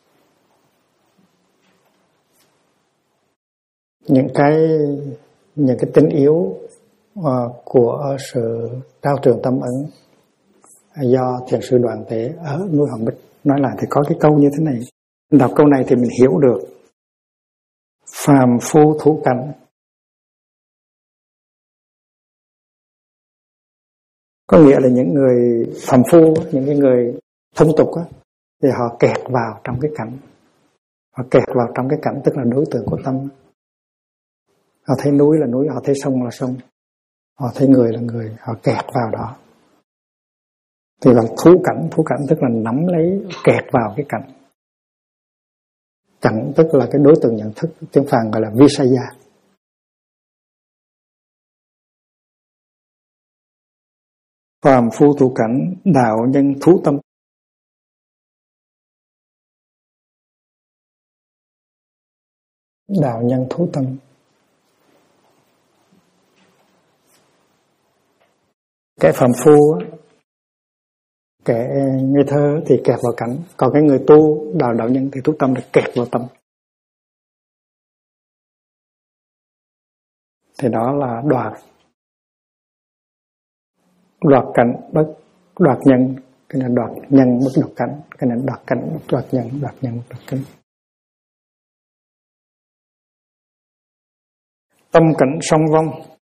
Những cái tính yếu của sự trao truyền tâm ấn do thiền sư Đoàn Tế ở núi Hoàng Bích nói lại, thì có cái câu như thế này. Đọc câu này thì mình hiểu được phàm phu thủ cảnh. Có nghĩa là những người phàm phu, những cái người thông tục á, thì họ kẹt vào trong cái cảnh. Họ kẹt vào trong cái cảnh, tức là đối tượng của tâm. Họ thấy núi là núi, họ thấy sông là sông, họ thấy người là người, họ kẹt vào đó. Thì là thú cảnh tức là nắm lấy, kẹt vào cái cảnh. Cảnh tức là cái đối tượng nhận thức, tiếng Phạn gọi là Visaya. Phàm phu thủ cảnh, đạo nhân thú tâm. Đạo nhân thú tâm. Cái phàm phu á, kẻ ngây thơ thì kẹt vào cảnh, còn cái người tu đạo nhân thì thú tâm là kẹt vào tâm. Thì đó là đoạt cảnh bất đoạt nhân, cái này đoạt nhân bất đoạt cảnh, cái này đoạt cảnh bất đoạt nhân, đoạt nhân bất đoạt cảnh. Tâm cảnh song vong.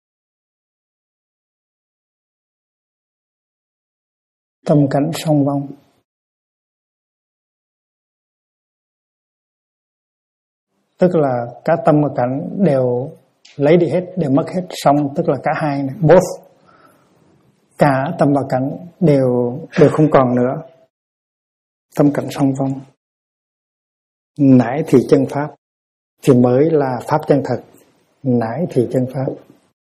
Tâm cảnh song vong tức là cả tâm và cảnh đều lấy đi hết, đều mất hết, song tức là cả hai này, both, cả tâm và cảnh đều không còn nữa. Tâm cảnh song vong. Nãi thì chân pháp thì mới là pháp chân thật. Nãi thì chân pháp.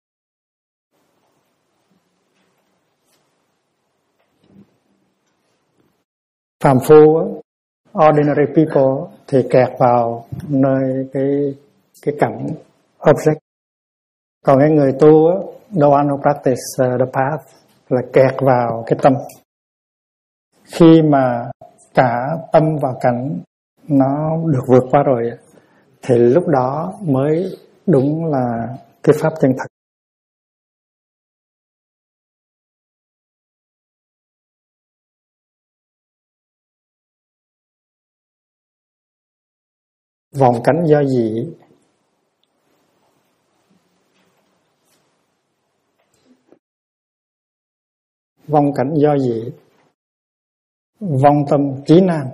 Phàm phu, ordinary people thì kẹt vào nơi cái cảnh object. Còn cái người tu, the one who practice the path, là kẹt vào cái tâm. Khi mà cả tâm và cảnh nó được vượt qua rồi thì lúc đó mới đúng là cái pháp chân thật. Vọng cảnh do dị. Vong cảnh do dị. Vong tâm trí nan.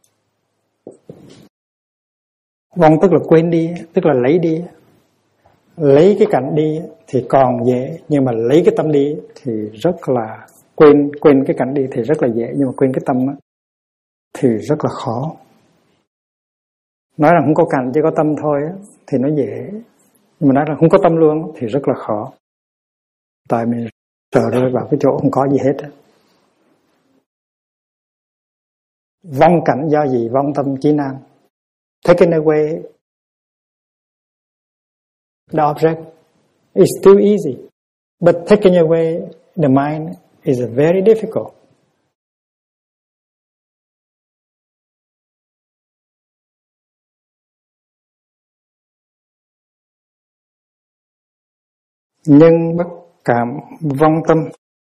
Vong tức là quên đi, tức là lấy đi. lấy cái cảnh đi thì còn dễ, nhưng mà lấy cái tâm đi thì rất là quên cái cảnh đi thì rất là dễ, nhưng mà quên cái tâm thì rất là khó. Nói rằng không có cảnh chỉ có tâm thôi thì nó dễ, nhưng mà nói rằng không có tâm luôn thì rất là khó. Tại mình sợ rơi vào cái chỗ không có gì hết. Vong cảnh do gì? Vong tâm chí năng. Taking away the object is too easy, but taking away the mind is very difficult. Nhưng bất cảm vong tâm,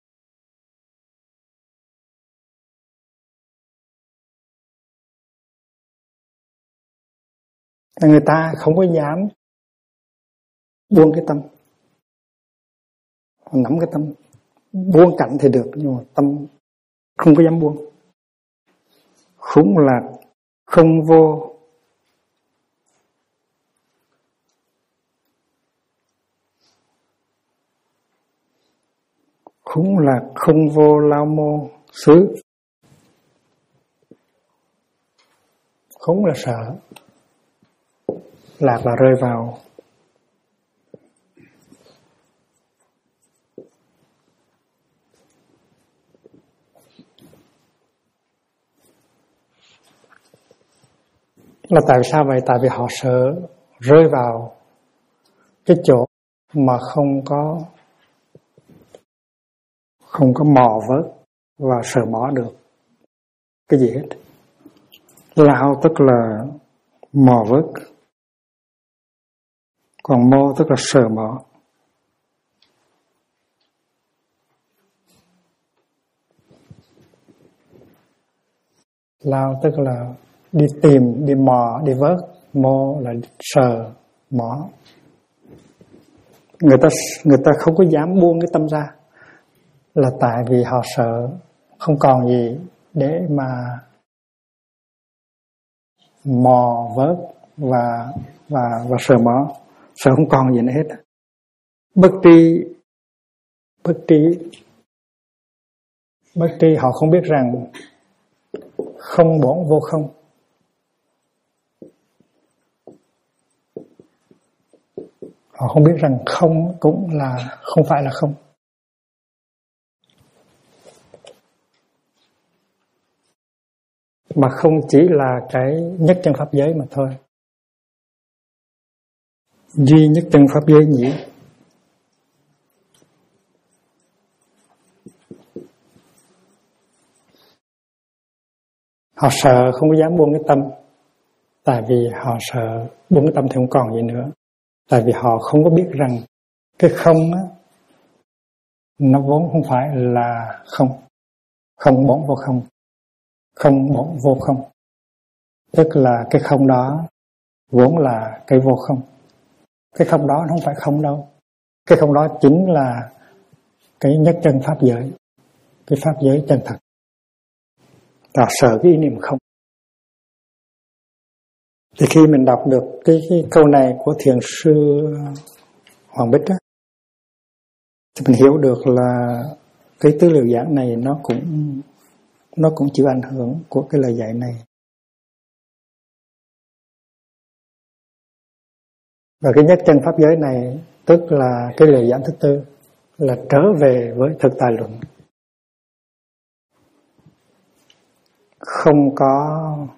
người ta không có dám buông cái tâm. Nắm cái tâm, buông cảnh thì được, nhưng mà tâm không có dám buông. Khủng lạc không vô, khủng lạc không vô lao mô xứ. Khủng là sợ, lạc là rơi vào. Là tại sao vậy? Tại vì họ sợ rơi vào cái chỗ mà không có mò vớt và sờ mó được cái gì hết. Lao tức là mò vớt, còn mô tức là sờ mó. Lao tức là đi tìm, đi mò, đi vớt. Mô là sờ mó. Người ta không có dám buông cái tâm ra, là tại vì họ sợ không còn gì để mà mò vớt và sờ mó, sợ không còn gì nữa hết. Bất tri họ không biết rằng không bổn vô không. Họ không biết rằng không cũng là không phải là không. Mà không chỉ là cái nhất chân pháp giới mà thôi. Duy nhất chân pháp giới nhỉ? Họ sợ không có dám buông cái tâm, tại vì họ sợ buông cái tâm thì không còn gì nữa. Tại vì họ không có biết rằng cái không á, nó vốn không phải là không. Không bổn vô không. Không bổn vô không. Tức là cái không đó vốn là cái vô không. Cái không đó nó không phải không đâu. Cái không đó chính là cái nhất chân pháp giới. Cái pháp giới chân thật. Và sợ cái ý niệm không. Thì khi mình đọc được cái câu này của Thiền sư Hoàng Bích á, thì mình hiểu được là cái tư liệu giảng này nó cũng chịu ảnh hưởng của cái lời dạy này. Và cái nhất chân pháp giới này tức là cái lời giảng thứ tư, là trở về với thực tại luận. Không có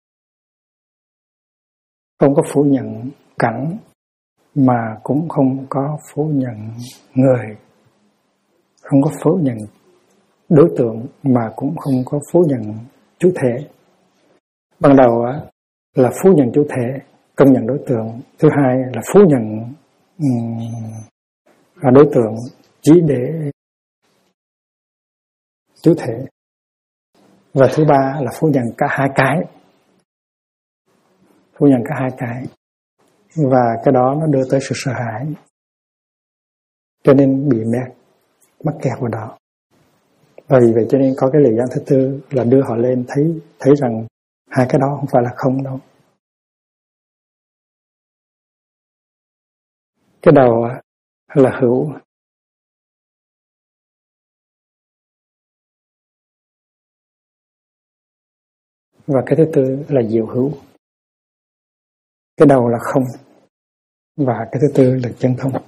phủ nhận cảnh, mà cũng không có phủ nhận người. Không có phủ nhận đối tượng, mà cũng không có phủ nhận chủ thể. Ban đầu là phủ nhận chủ thể, công nhận đối tượng. Thứ hai là phủ nhận đối tượng chỉ để chủ thể. Và thứ ba là phủ nhận cả hai cái. Phủ nhận cả hai cái. Và cái đó nó đưa tới sự sợ hãi. Cho nên bị mắc kẹt vào đó. Và vì vậy cho nên có cái lời giảng thứ tư là đưa họ lên thấy rằng hai cái đó không phải là không đâu. Cái đầu là hữu, và cái thứ tư là diệu hữu. Cái đầu là không, và cái thứ tư là chân không.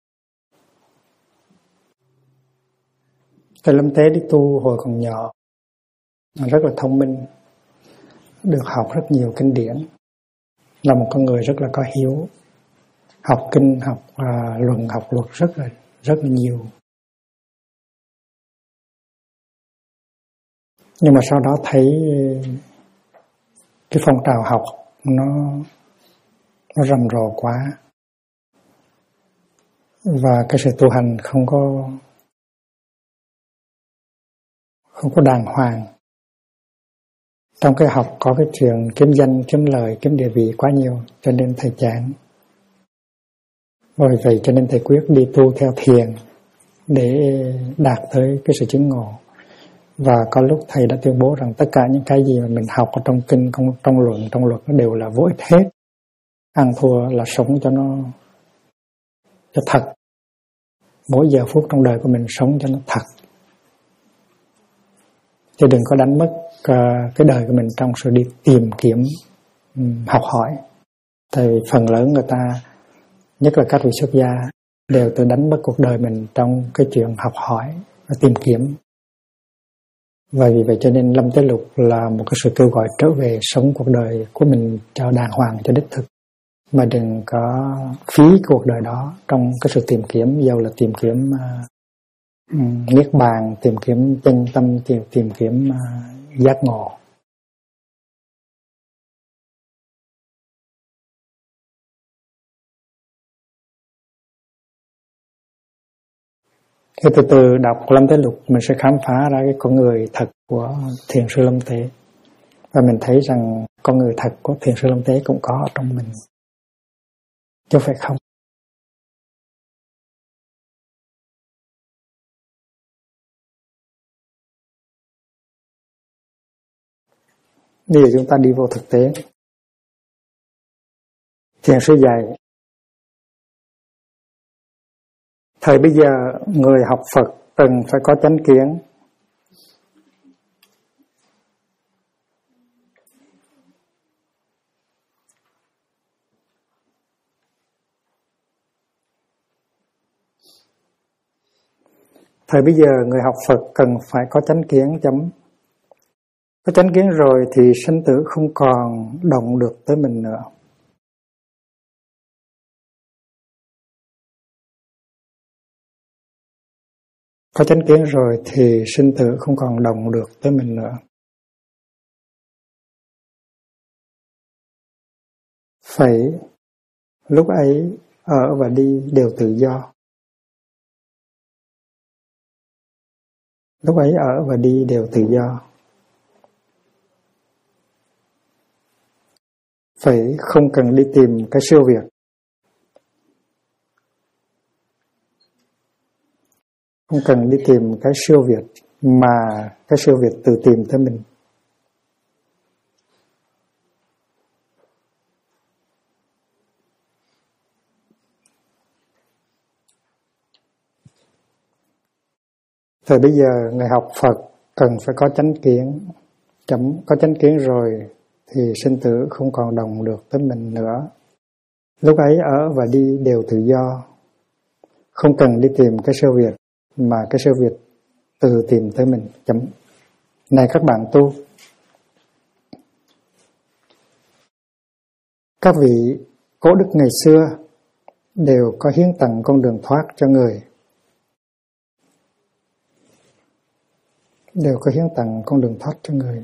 Thầy Lâm Tế đi tu hồi còn nhỏ, rất là thông minh, được học rất nhiều kinh điển, là một con người rất là có hiếu, học kinh, học luận, học luật rất là nhiều. Nhưng mà sau đó thấy cái phong trào học nó rầm rộ quá, và cái sự tu hành không có đàng hoàng. Trong cái học có cái chuyện kiếm danh, kiếm lời, kiếm địa vị quá nhiều, cho nên thầy chán. Bởi vậy cho nên thầy quyết đi tu theo thiền để đạt tới cái sự chứng ngộ. Và có lúc thầy đã tuyên bố rằng tất cả những cái gì mà mình học ở trong kinh, trong luận, trong luật nó đều là vô ích hết. Ăn thua là sống cho thật. Mỗi giờ phút trong đời của mình sống cho nó thật. Chứ đừng có đánh mất cái đời của mình trong sự đi tìm kiếm, học hỏi. Tại vì phần lớn người ta, nhất là các vị xuất gia, đều tự đánh mất cuộc đời mình trong cái chuyện học hỏi và tìm kiếm. Và vì vậy cho nên Lâm Tế Lục là một cái sự kêu gọi trở về sống cuộc đời của mình cho đàng hoàng, cho đích thực. Mà đừng có phí cuộc đời đó trong cái sự tìm kiếm, dầu là tìm kiếm niết bàn, tìm kiếm chân tâm, tìm kiếm giác ngộ. Khi từ từ đọc Lâm Tế Lục, mình sẽ khám phá ra cái con người thật của Thiền sư Lâm Tế. Và mình thấy rằng con người thật của Thiền sư Lâm Tế cũng có ở trong mình, chứ phải không. Bây giờ chúng ta đi vô thực tế. Thiền sư dạy, thời bây giờ người học Phật cần phải có chánh kiến. Thời bây giờ người học Phật cần phải có chánh kiến chấm. Có chánh kiến rồi thì sinh tử không còn động được tới mình nữa. Có chánh kiến rồi thì sinh tử không còn động được tới mình nữa. Phải lúc ấy ở và đi đều tự do. Lúc ấy ở và đi đều tự do. Phải không cần đi tìm cái siêu việt. Không cần đi tìm cái siêu việt, mà cái siêu việt tự tìm tới mình. Thời bây giờ người học Phật cần phải có chánh kiến. Có chánh kiến rồi thì sinh tử không còn động được tới mình nữa. Lúc ấy ở và đi đều tự do. Không cần đi tìm cái siêu việt, mà cái siêu việt tự tìm tới mình. Này các bạn tu, các vị cổ đức ngày xưa đều có hiến tặng con đường thoát cho người. Đều có hiến tặng con đường thoát cho người.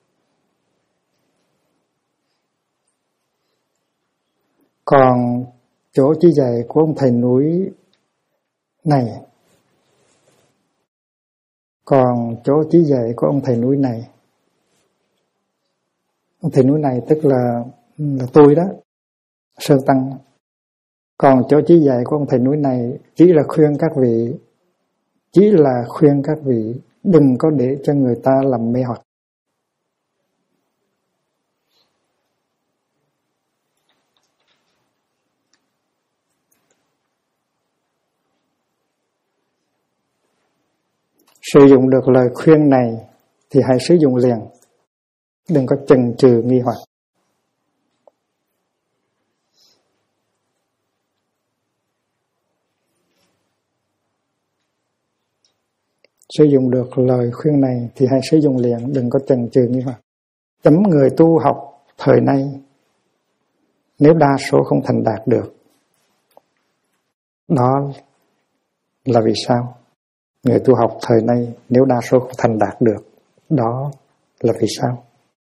Còn chỗ chỉ dạy của ông thầy núi này, ông thầy núi này tức là tôi đó, Sơn Tăng. Còn chỗ chỉ dạy của ông thầy núi này chỉ là khuyên các vị đừng có để cho người ta làm mê hoặc. Sử dụng được lời khuyên này thì hãy sử dụng liền, đừng có chần chừ nghi hoặc. Sử dụng được lời khuyên này thì hãy sử dụng liền, đừng có chần chừ nghi hoặc. Người tu học thời nay nếu đa số không thành đạt được, đó là vì sao? Người tu học thời nay nếu đa số không thành đạt được, đó là vì sao?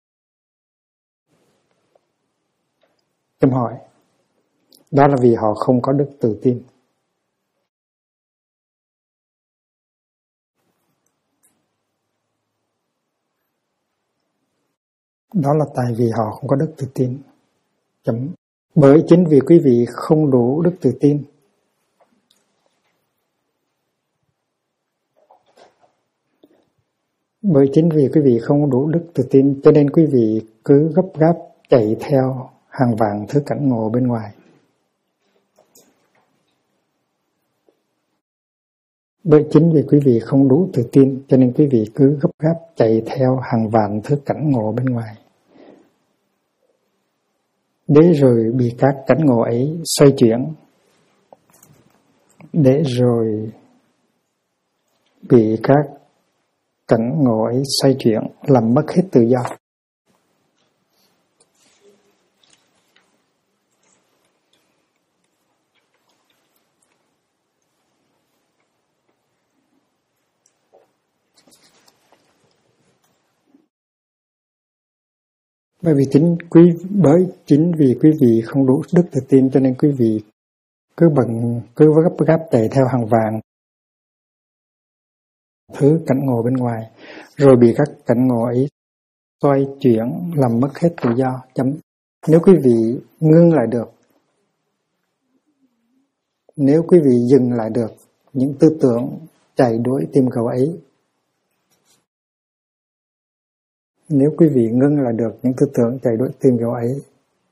Chấm hỏi. Đó là vì họ không có đức tự tin. Đó là tại vì họ không có đức tự tin. Chấm. Bởi chính vì quý vị không đủ đức tự tin, cho nên quý vị cứ gấp gáp chạy theo hàng vạn thứ cảnh ngộ bên ngoài. Bởi chính vì quý vị không đủ tự tin, cho nên quý vị cứ gấp gáp chạy theo hàng vạn thứ cảnh ngộ bên ngoài. Để rồi bị các cảnh ngộ ấy xoay chuyển. Làm mất hết tự do. Bởi chính vì quý vị không đủ đức tự tin, cho nên quý vị cứ gấp gáp chạy theo hàng vạn thứ cảnh ngộ bên ngoài, rồi bị các cảnh ngộ ấy xoay chuyển làm mất hết tự do. Chấm. Nếu quý vị ngưng lại được, nếu quý vị dừng lại được những tư tưởng chạy đuổi tìm cầu ấy, nếu quý vị ngưng lại được những tư tưởng chạy đuổi tìm cầu ấy,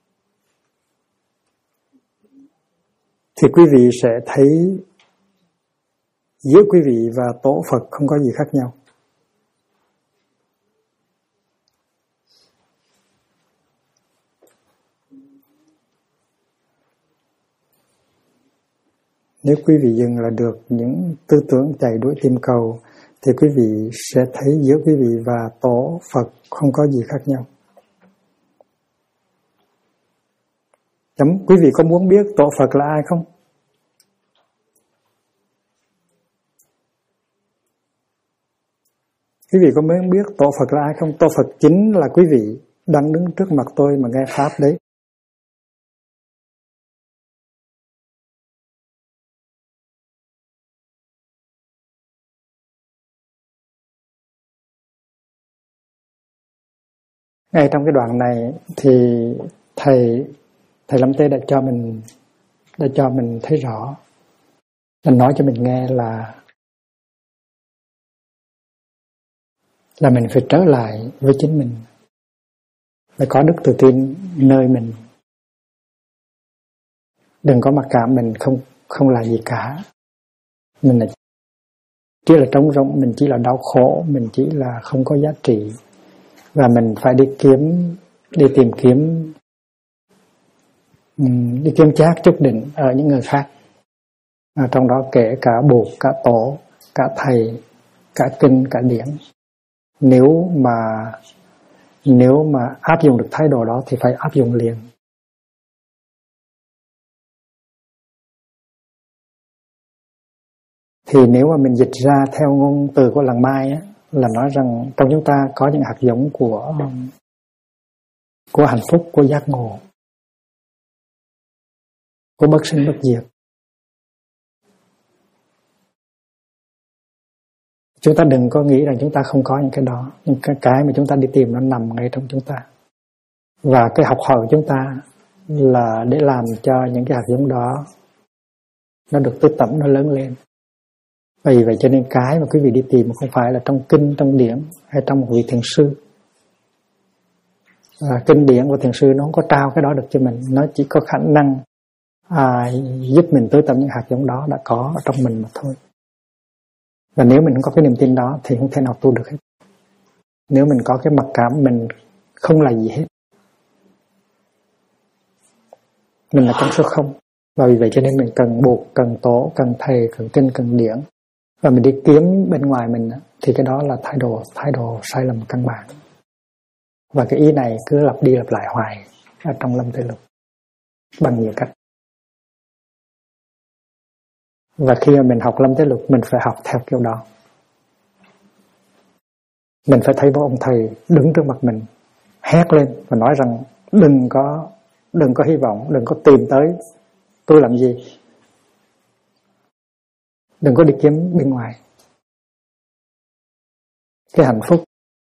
thì quý vị sẽ thấy giữa quý vị và tổ Phật không có gì khác nhau. Nếu quý vị dừng lại được những tư tưởng chạy đuổi tìm cầu, thì quý vị sẽ thấy giữa quý vị và tổ Phật không có gì khác nhau. Chấm. Quý vị có muốn biết tổ Phật là ai không? Quý vị có muốn biết tổ Phật là ai không? Tổ Phật chính là quý vị đang đứng trước mặt tôi mà nghe Pháp đấy. Ngay trong cái đoạn này thì thầy Lâm Tế đã cho mình thấy rõ, anh nói cho mình nghe là mình phải trở lại với chính mình, phải có đức tự tin nơi mình, đừng có mặc cảm mình không là gì cả, mình chỉ là trống rỗng, mình chỉ là đau khổ, mình chỉ là không có giá trị, và mình phải đi tìm kiếm chác chút đỉnh ở những người khác, trong đó kể cả Bụt, cả Tổ, cả Thầy, cả Kinh, cả Điển. Nếu mà áp dụng được thái độ đó thì phải áp dụng liền. Thì nếu mà mình dịch ra theo ngôn từ của Làng Mai á, là nói rằng trong chúng ta có những hạt giống của hạnh phúc, của giác ngộ, của bất sinh bất diệt. Chúng ta đừng có nghĩ rằng chúng ta không có những cái đó. Những cái mà chúng ta đi tìm nó nằm ngay trong chúng ta. Và cái học hỏi của chúng ta là để làm cho những cái hạt giống đó nó được tươi tẩm, nó lớn lên. Vì vậy cho nên cái mà quý vị đi tìm không phải là trong kinh, trong điển hay trong một vị thiền sư. Kinh điển và thiền sư nó không có trao cái đó được cho mình. Nó chỉ có khả năng giúp mình tưới tẩm những hạt giống đó đã có ở trong mình mà thôi. Và nếu mình không có cái niềm tin đó thì không thể nào tu được hết. Nếu mình có cái mặc cảm mình không là gì hết, mình là trong số không. Và vì vậy cho nên mình cần buộc, cần tổ, cần thầy, cần kinh, cần điển. Và mình đi kiếm bên ngoài mình thì cái đó là thái độ sai lầm căn bản. Và cái ý này cứ lặp đi lặp lại hoài ở trong Lâm Tây Lục bằng nhiều cách. Và khi mà mình học Lâm Tây Lục mình phải học theo kiểu đó. Mình phải thấy một ông thầy đứng trước mặt mình hét lên và nói rằng đừng có hy vọng, đừng có tìm tới tôi làm gì, đừng có đi kiếm bên ngoài. Cái hạnh phúc,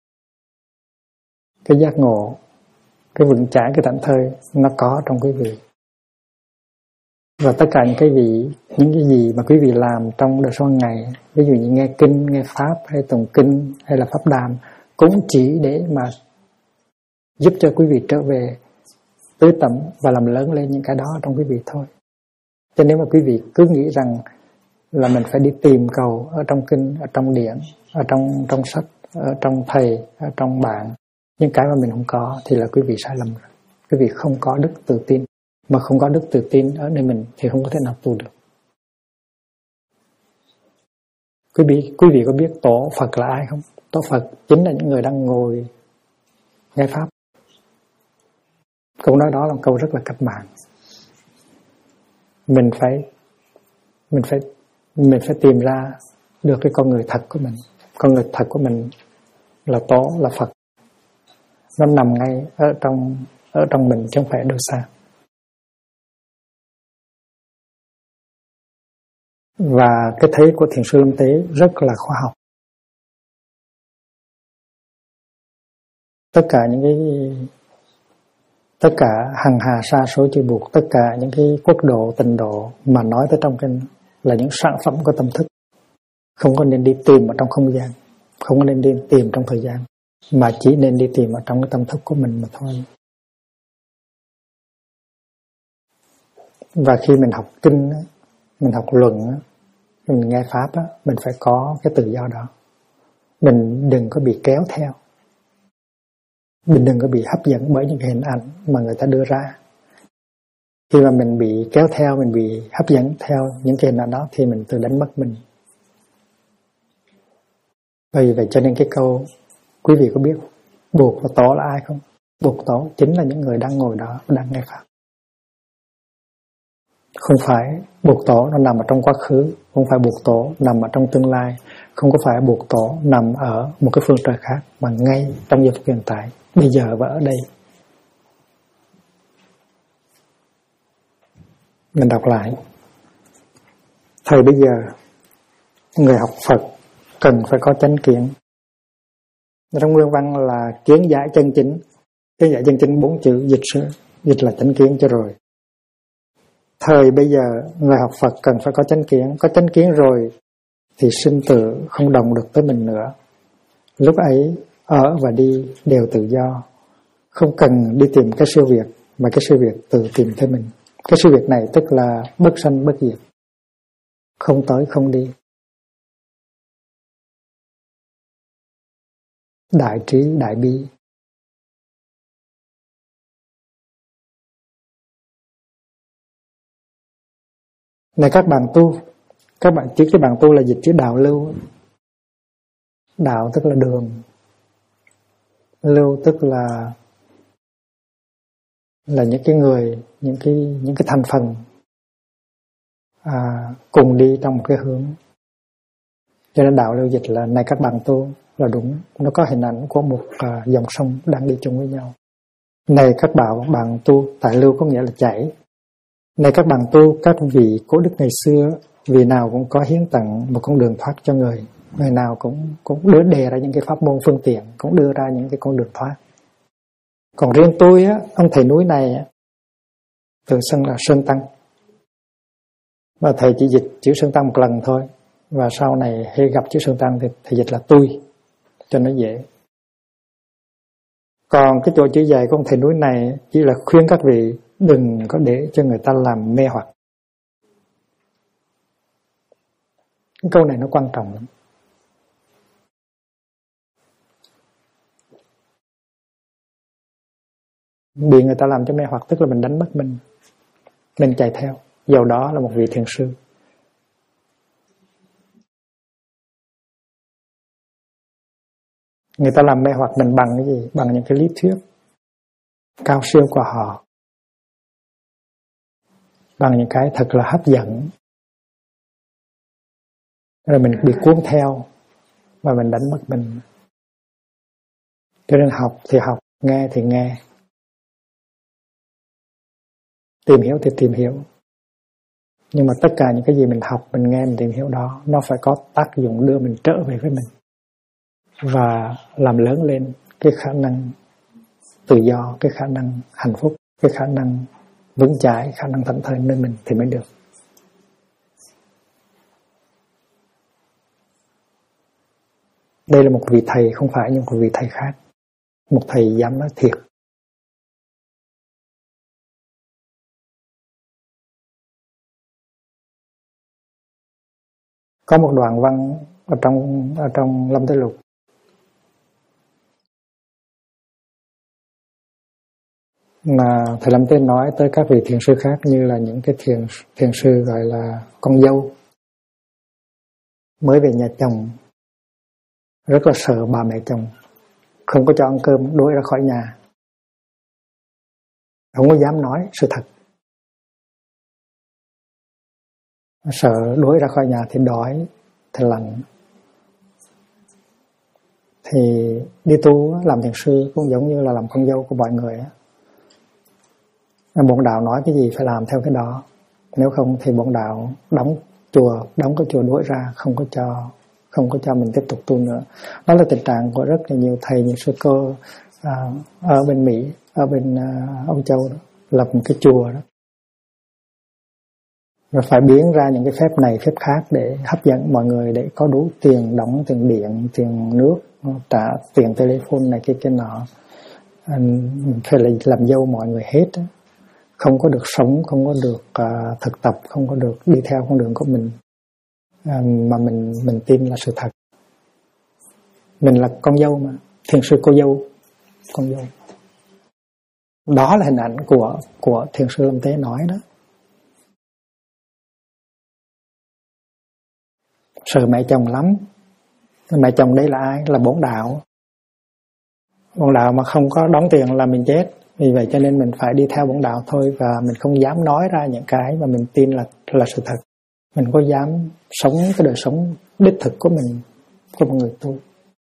cái giác ngộ, cái vững chãi, cái thảnh thơi nó có trong quý vị. Và tất cả những cái gì mà quý vị làm trong đời sống ngày, ví dụ như nghe kinh, nghe pháp hay tụng kinh hay là pháp đàm, cũng chỉ để mà giúp cho quý vị trở về tưới tẩm và làm lớn lên những cái đó trong quý vị thôi. Cho nên mà quý vị cứ nghĩ rằng là mình phải đi tìm cầu ở trong kinh, ở trong điển, ở trong sách, ở trong thầy, ở trong bạn, những cái mà mình không có thì là quý vị sai lầm rồi. Quý vị không có đức tự tin, mà không có đức tự tin ở nơi mình thì không có thể nào tu được. Quý vị có biết tổ Phật là ai không? Tổ Phật chính là những người đang ngồi nghe pháp. Câu nói đó là một câu rất là cách mạng. Mình phải tìm ra được cái con người thật của mình. Con người thật của mình là Tổ, là Phật. Nó nằm ngay ở trong mình chứ không phải đâu xa. Và cái thấy của Thiền sư Lâm Tế rất là khoa học. Tất cả hằng hà sa số chư buộc, tất cả những cái quốc độ, tịnh độ mà nói tới trong kinh là những sản phẩm của tâm thức. Không có nên đi tìm ở trong không gian, không có nên đi tìm trong thời gian, mà chỉ nên đi tìm ở trong cái tâm thức của mình mà thôi. Và khi mình học kinh, mình học luận, mình nghe pháp, mình phải có cái tự do đó. Mình đừng có bị kéo theo, mình đừng có bị hấp dẫn bởi những cái hình ảnh mà người ta đưa ra. Khi mà mình bị kéo theo, mình bị hấp dẫn theo những cái hình ảnh đó thì mình tự đánh mất mình. Vì vậy cho nên cái câu quý vị có biết buộc và tổ là ai không? Buộc tổ chính là những người đang ngồi đó, đang nghe pháp. Không phải buộc tổ nó nằm ở trong quá khứ, không phải buộc tổ nằm ở trong tương lai, không có phải buộc tổ nằm ở một cái phương trời khác, mà ngay trong giây phút hiện tại, bây giờ và ở đây. Mình đọc lại. Thời bây giờ, người học Phật cần phải có chánh kiến. Trong nguyên văn là kiến giải chân chính. Kiến giải chân chính 4 chữ dịch là chánh kiến cho rồi. Thời bây giờ người học Phật cần phải có chánh kiến. Có chánh kiến rồi thì sinh tử không động được tới mình nữa. Lúc ấy ở và đi đều tự do. Không cần đi tìm cái siêu việt, mà cái siêu việt tự tìm tới mình. Cái siêu việt này tức là bất sanh bất diệt, không tới không đi. Đại trí đại bi. Này các bạn tu, các bạn chỉ cái bạn tu là dịch chữ đạo lưu. Đạo tức là đường, lưu tức là những cái người, những cái thành phần cùng đi trong một cái hướng. Cho nên đạo lưu dịch là này các bạn tu là đúng. Nó có hình ảnh của một dòng sông đang đi chung với nhau. Này các bạn tu, tại lưu có nghĩa là chảy. Này các bạn tu, các vị cổ đức ngày xưa, vì nào cũng có hiến tặng một con đường thoát cho người. Người nào cũng đề ra những cái pháp môn phương tiện, cũng đưa ra những cái con đường thoát. Còn riêng tôi ông thầy núi này tự xưng là Sơn Tăng. Và thầy chỉ dịch chữ Sơn Tăng một lần thôi. Và sau này hay gặp chữ Sơn Tăng thì thầy dịch là tôi, cho nó dễ. Còn cái chỗ chữ dạy của ông thầy núi này chỉ là khuyên các vị đừng có để cho người ta làm mê hoặc. Cái câu này nó quan trọng lắm. bị người ta làm cho mê hoặc, tức là mình đánh mất mình chạy theo, dầu đó là một vị thiền sư. Người ta làm mê hoặc mình bằng cái gì? Bằng những cái lý thuyết cao siêu của họ, bằng những cái thật là hấp dẫn, rồi mình bị cuốn theo và mình đánh mất mình. Cho nên học thì học, nghe thì nghe, tìm hiểu thì tìm hiểu. Nhưng mà tất cả những cái gì mình học, mình nghe, mình tìm hiểu đó, nó phải có tác dụng đưa mình trở về với mình và làm lớn lên cái khả năng tự do, cái khả năng hạnh phúc, cái khả năng vững chãi, khả năng thảnh thơi nơi mình thì mới được. Đây là một vị thầy, không phải như một vị thầy khác, một thầy dám nói thiệt. Có một đoạn văn ở trong Lâm Thế Lục, mà thầy Lâm Tế nói tới các vị thiền sư khác như là những cái thiền sư gọi là con dâu mới về nhà chồng, rất là sợ bà mẹ chồng, không có cho ăn cơm, đuổi ra khỏi nhà, không có dám nói sự thật, sợ đuổi ra khỏi nhà thì đói, thì lạnh. Thì đi tu làm thiền sư cũng giống như là làm con dâu của mọi người. Bổn đạo nói cái gì phải làm theo cái đó, nếu không thì bổn đạo đóng cái chùa đuổi ra, không có cho mình tiếp tục tu nữa. Đó là tình trạng của rất là nhiều thầy, nhiều sư cô ở bên Mỹ, ở bên Âu Châu đó, lập một cái chùa đó, rồi phải biến ra những cái phép này phép khác để hấp dẫn mọi người, để có đủ tiền đóng tiền điện, tiền nước, trả tiền telephone này kia nọ. Phải làm dâu mọi người hết đó. Không có được sống, không có được thực tập, không có được đi theo con đường của mình, mà mình tin là sự thật. Mình là con dâu mà, thiền sư cô dâu, con dâu. Đó là hình ảnh của thiền sư Lâm Tế nói đó. Sợ mẹ chồng lắm. Mẹ chồng đây là ai? Là bổn đạo. Bổn đạo mà không có đóng tiền là mình chết. Vì vậy cho nên mình phải đi theo bổn đạo thôi, và mình không dám nói ra những cái mà mình tin là sự thật. Mình có dám sống cái đời sống đích thực của mình, của một người tu.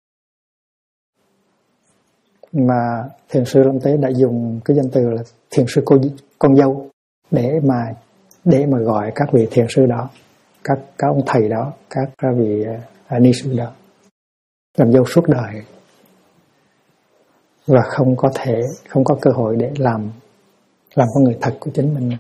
Mà thiền sư Lâm Tế đã dùng cái danh từ là thiền sư con dâu để mà gọi các vị thiền sư đó, các ông thầy đó, các vị ni sư đó làm dâu suốt đời, và không có cơ hội để làm con người thật của chính mình.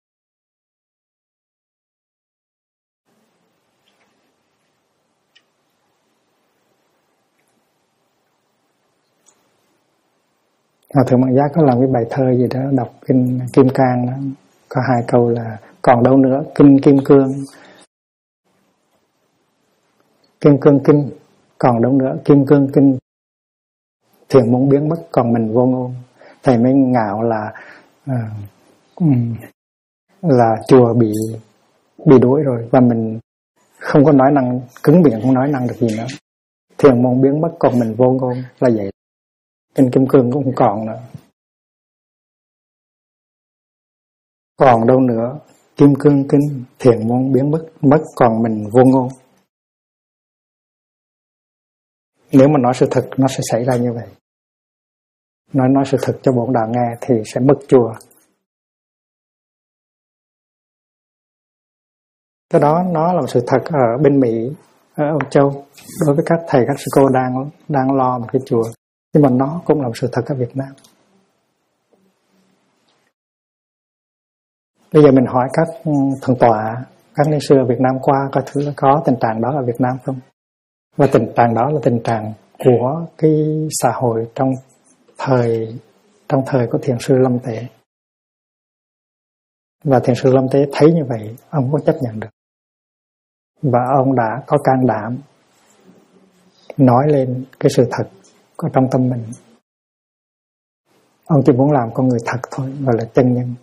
Hòa Thượng Mạng Giác có làm cái bài thơ gì đó, đọc kinh Kim Cang đó, có 2 câu là còn đâu nữa kinh Kim Cương, Kim Cương kinh, còn đâu nữa Kim Cương kinh, thiền muốn biến mất còn mình vô ngôn. Thầy mới ngạo là chùa bị đuổi rồi, và mình không có nói năng, cứng miệng không nói năng được gì nữa. Thiền môn biến mất còn mình vô ngôn là vậy. Kinh Kim Cương cũng không còn nữa. Còn đâu nữa Kim Cương kinh, thiền môn biến mất còn mình vô ngôn. Nếu mà nói sự thật nó sẽ xảy ra như vậy. Nói sự thật cho bổn đạo nghe thì sẽ mất chùa. Cái đó nó là sự thật ở bên Mỹ, ở Âu Châu, đối với các thầy các sư cô đang lo một cái chùa, nhưng mà nó cũng là sự thật ở Việt Nam. Bây giờ mình hỏi các thượng tọa, các ni sư ở Việt Nam qua coi thử có tình trạng đó ở Việt Nam không? Và tình trạng đó là tình trạng của cái xã hội trong thời của thiền sư Lâm Tế. Và thiền sư Lâm Tế thấy như vậy, ông có chấp nhận được. Và ông đã có can đảm nói lên cái sự thật có trong tâm mình. Ông chỉ muốn làm con người thật thôi, và là chân nhân.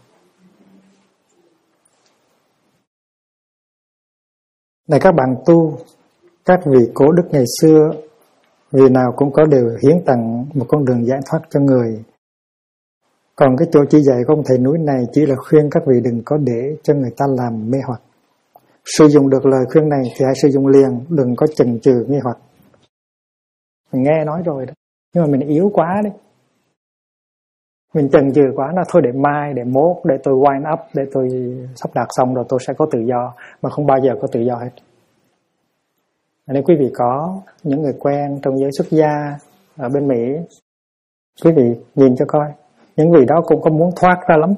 Này các bạn tu, các vị cổ đức ngày xưa, vị nào cũng có đều hiến tặng một con đường giải thoát cho người. Còn cái chỗ chỉ dạy của ông thầy núi này chỉ là khuyên các vị đừng có để cho người ta làm mê hoặc. Sử dụng được lời khuyên này thì hãy sử dụng liền, đừng có chần chừ nghi hoặc. Mình nghe nói rồi đó, nhưng mà mình yếu quá đấy. Mình chần chừ quá, nó thôi để mai, để mốt, để tôi wind up, để tôi sắp đặt xong rồi tôi sẽ có tự do, mà không bao giờ có tự do hết. Nếu quý vị có những người quen trong giới xuất gia ở bên Mỹ, quý vị nhìn cho coi, những vị đó cũng có muốn thoát ra lắm.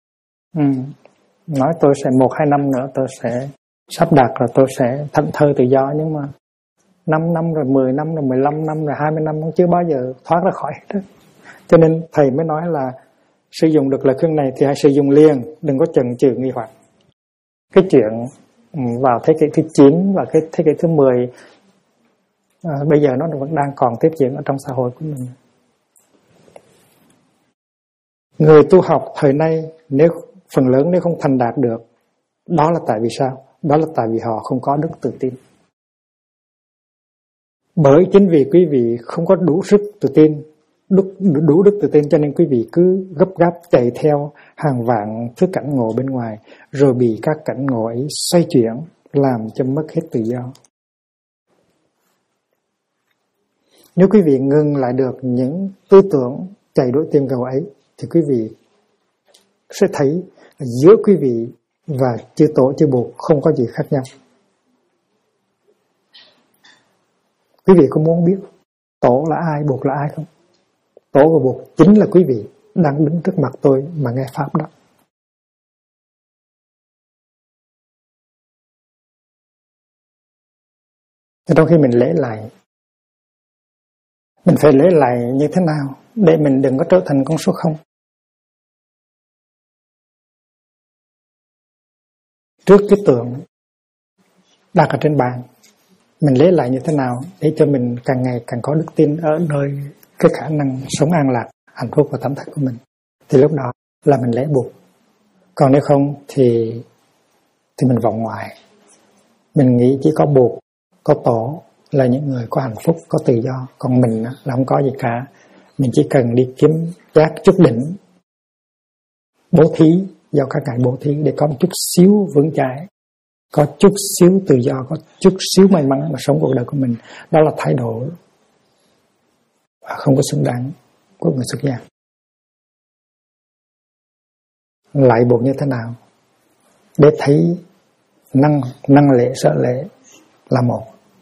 Nói tôi sẽ 1-2 năm nữa tôi sẽ sắp đặt rồi tôi sẽ thảnh thơi tự do, nhưng mà 5 năm rồi 10 năm rồi 15 năm rồi 20 năm cũng chưa bao giờ thoát ra khỏi hết. Cho nên thầy mới nói là sử dụng được lời khuyên này thì hãy sử dụng liền, đừng có chần chừ nghi hoặc. Cái chuyện vào thế kỷ thứ 9 và cái thế kỷ thứ 10 bây giờ nó vẫn đang còn tiếp diễn ở trong xã hội của mình. Người tu học thời nay nếu phần lớn nếu không thành đạt được, đó là tại vì sao? Đó là tại vì họ không có đức tự tin. Bởi chính vì quý vị không có đủ sức tự tin, đủ đức tự tin, cho nên quý vị cứ gấp gáp chạy theo hàng vạn thứ cảnh ngộ bên ngoài, rồi bị các cảnh ngộ ấy xoay chuyển, làm cho mất hết tự do. Nếu quý vị ngừng lại được những tư tưởng chạy đuổi tìm cầu ấy, thì quý vị sẽ thấy giữa quý vị và chư tổ chư Bụt không có gì khác nhau. Quý vị có muốn biết tổ là ai, Bụt là ai không? Tổ và Bụt chính là quý vị đang đứng trước mặt tôi mà nghe pháp đó. Trong khi mình lễ lại, mình phải lễ lại như thế nào để mình đừng có trở thành con số 0. Trước cái tượng đặt ở trên bàn, mình lễ lại như thế nào để cho mình càng ngày càng có đức tin ở nơi cái khả năng sống an lạc, hạnh phúc và tấm thất của mình. Thì lúc đó là mình lễ Bụt. Còn nếu không thì mình vọng ngoại. Mình nghĩ chỉ có Bụt, có tổ là những người có hạnh phúc, có tự do. Còn mình là không có gì cả. Mình chỉ cần đi kiếm giác chút đỉnh, bố thí, do các ngài bố thí để có một chút xíu vững chãi, có chút xíu tự do, có chút xíu may mắn mà sống cuộc đời của mình. Đó là thái độ không có xứng đáng của người xuất gia. Lại Bụt như thế nào để thấy năng lễ sợ lễ là một.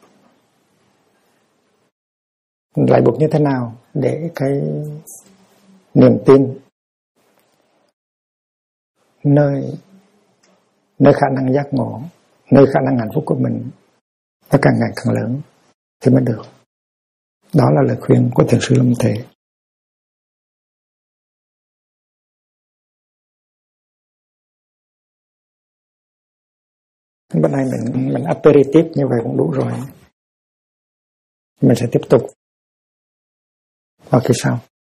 Lại Bụt như thế nào để cái niềm tin nơi khả năng giác ngộ, nơi khả năng hạnh phúc của mình nó càng ngày càng lớn thì mới được. Đó là lời khuyên của Thiền sư Lâm Thế. Bữa nay mình aperitif như vậy cũng đủ rồi. Mình sẽ tiếp tục vào kỳ sau.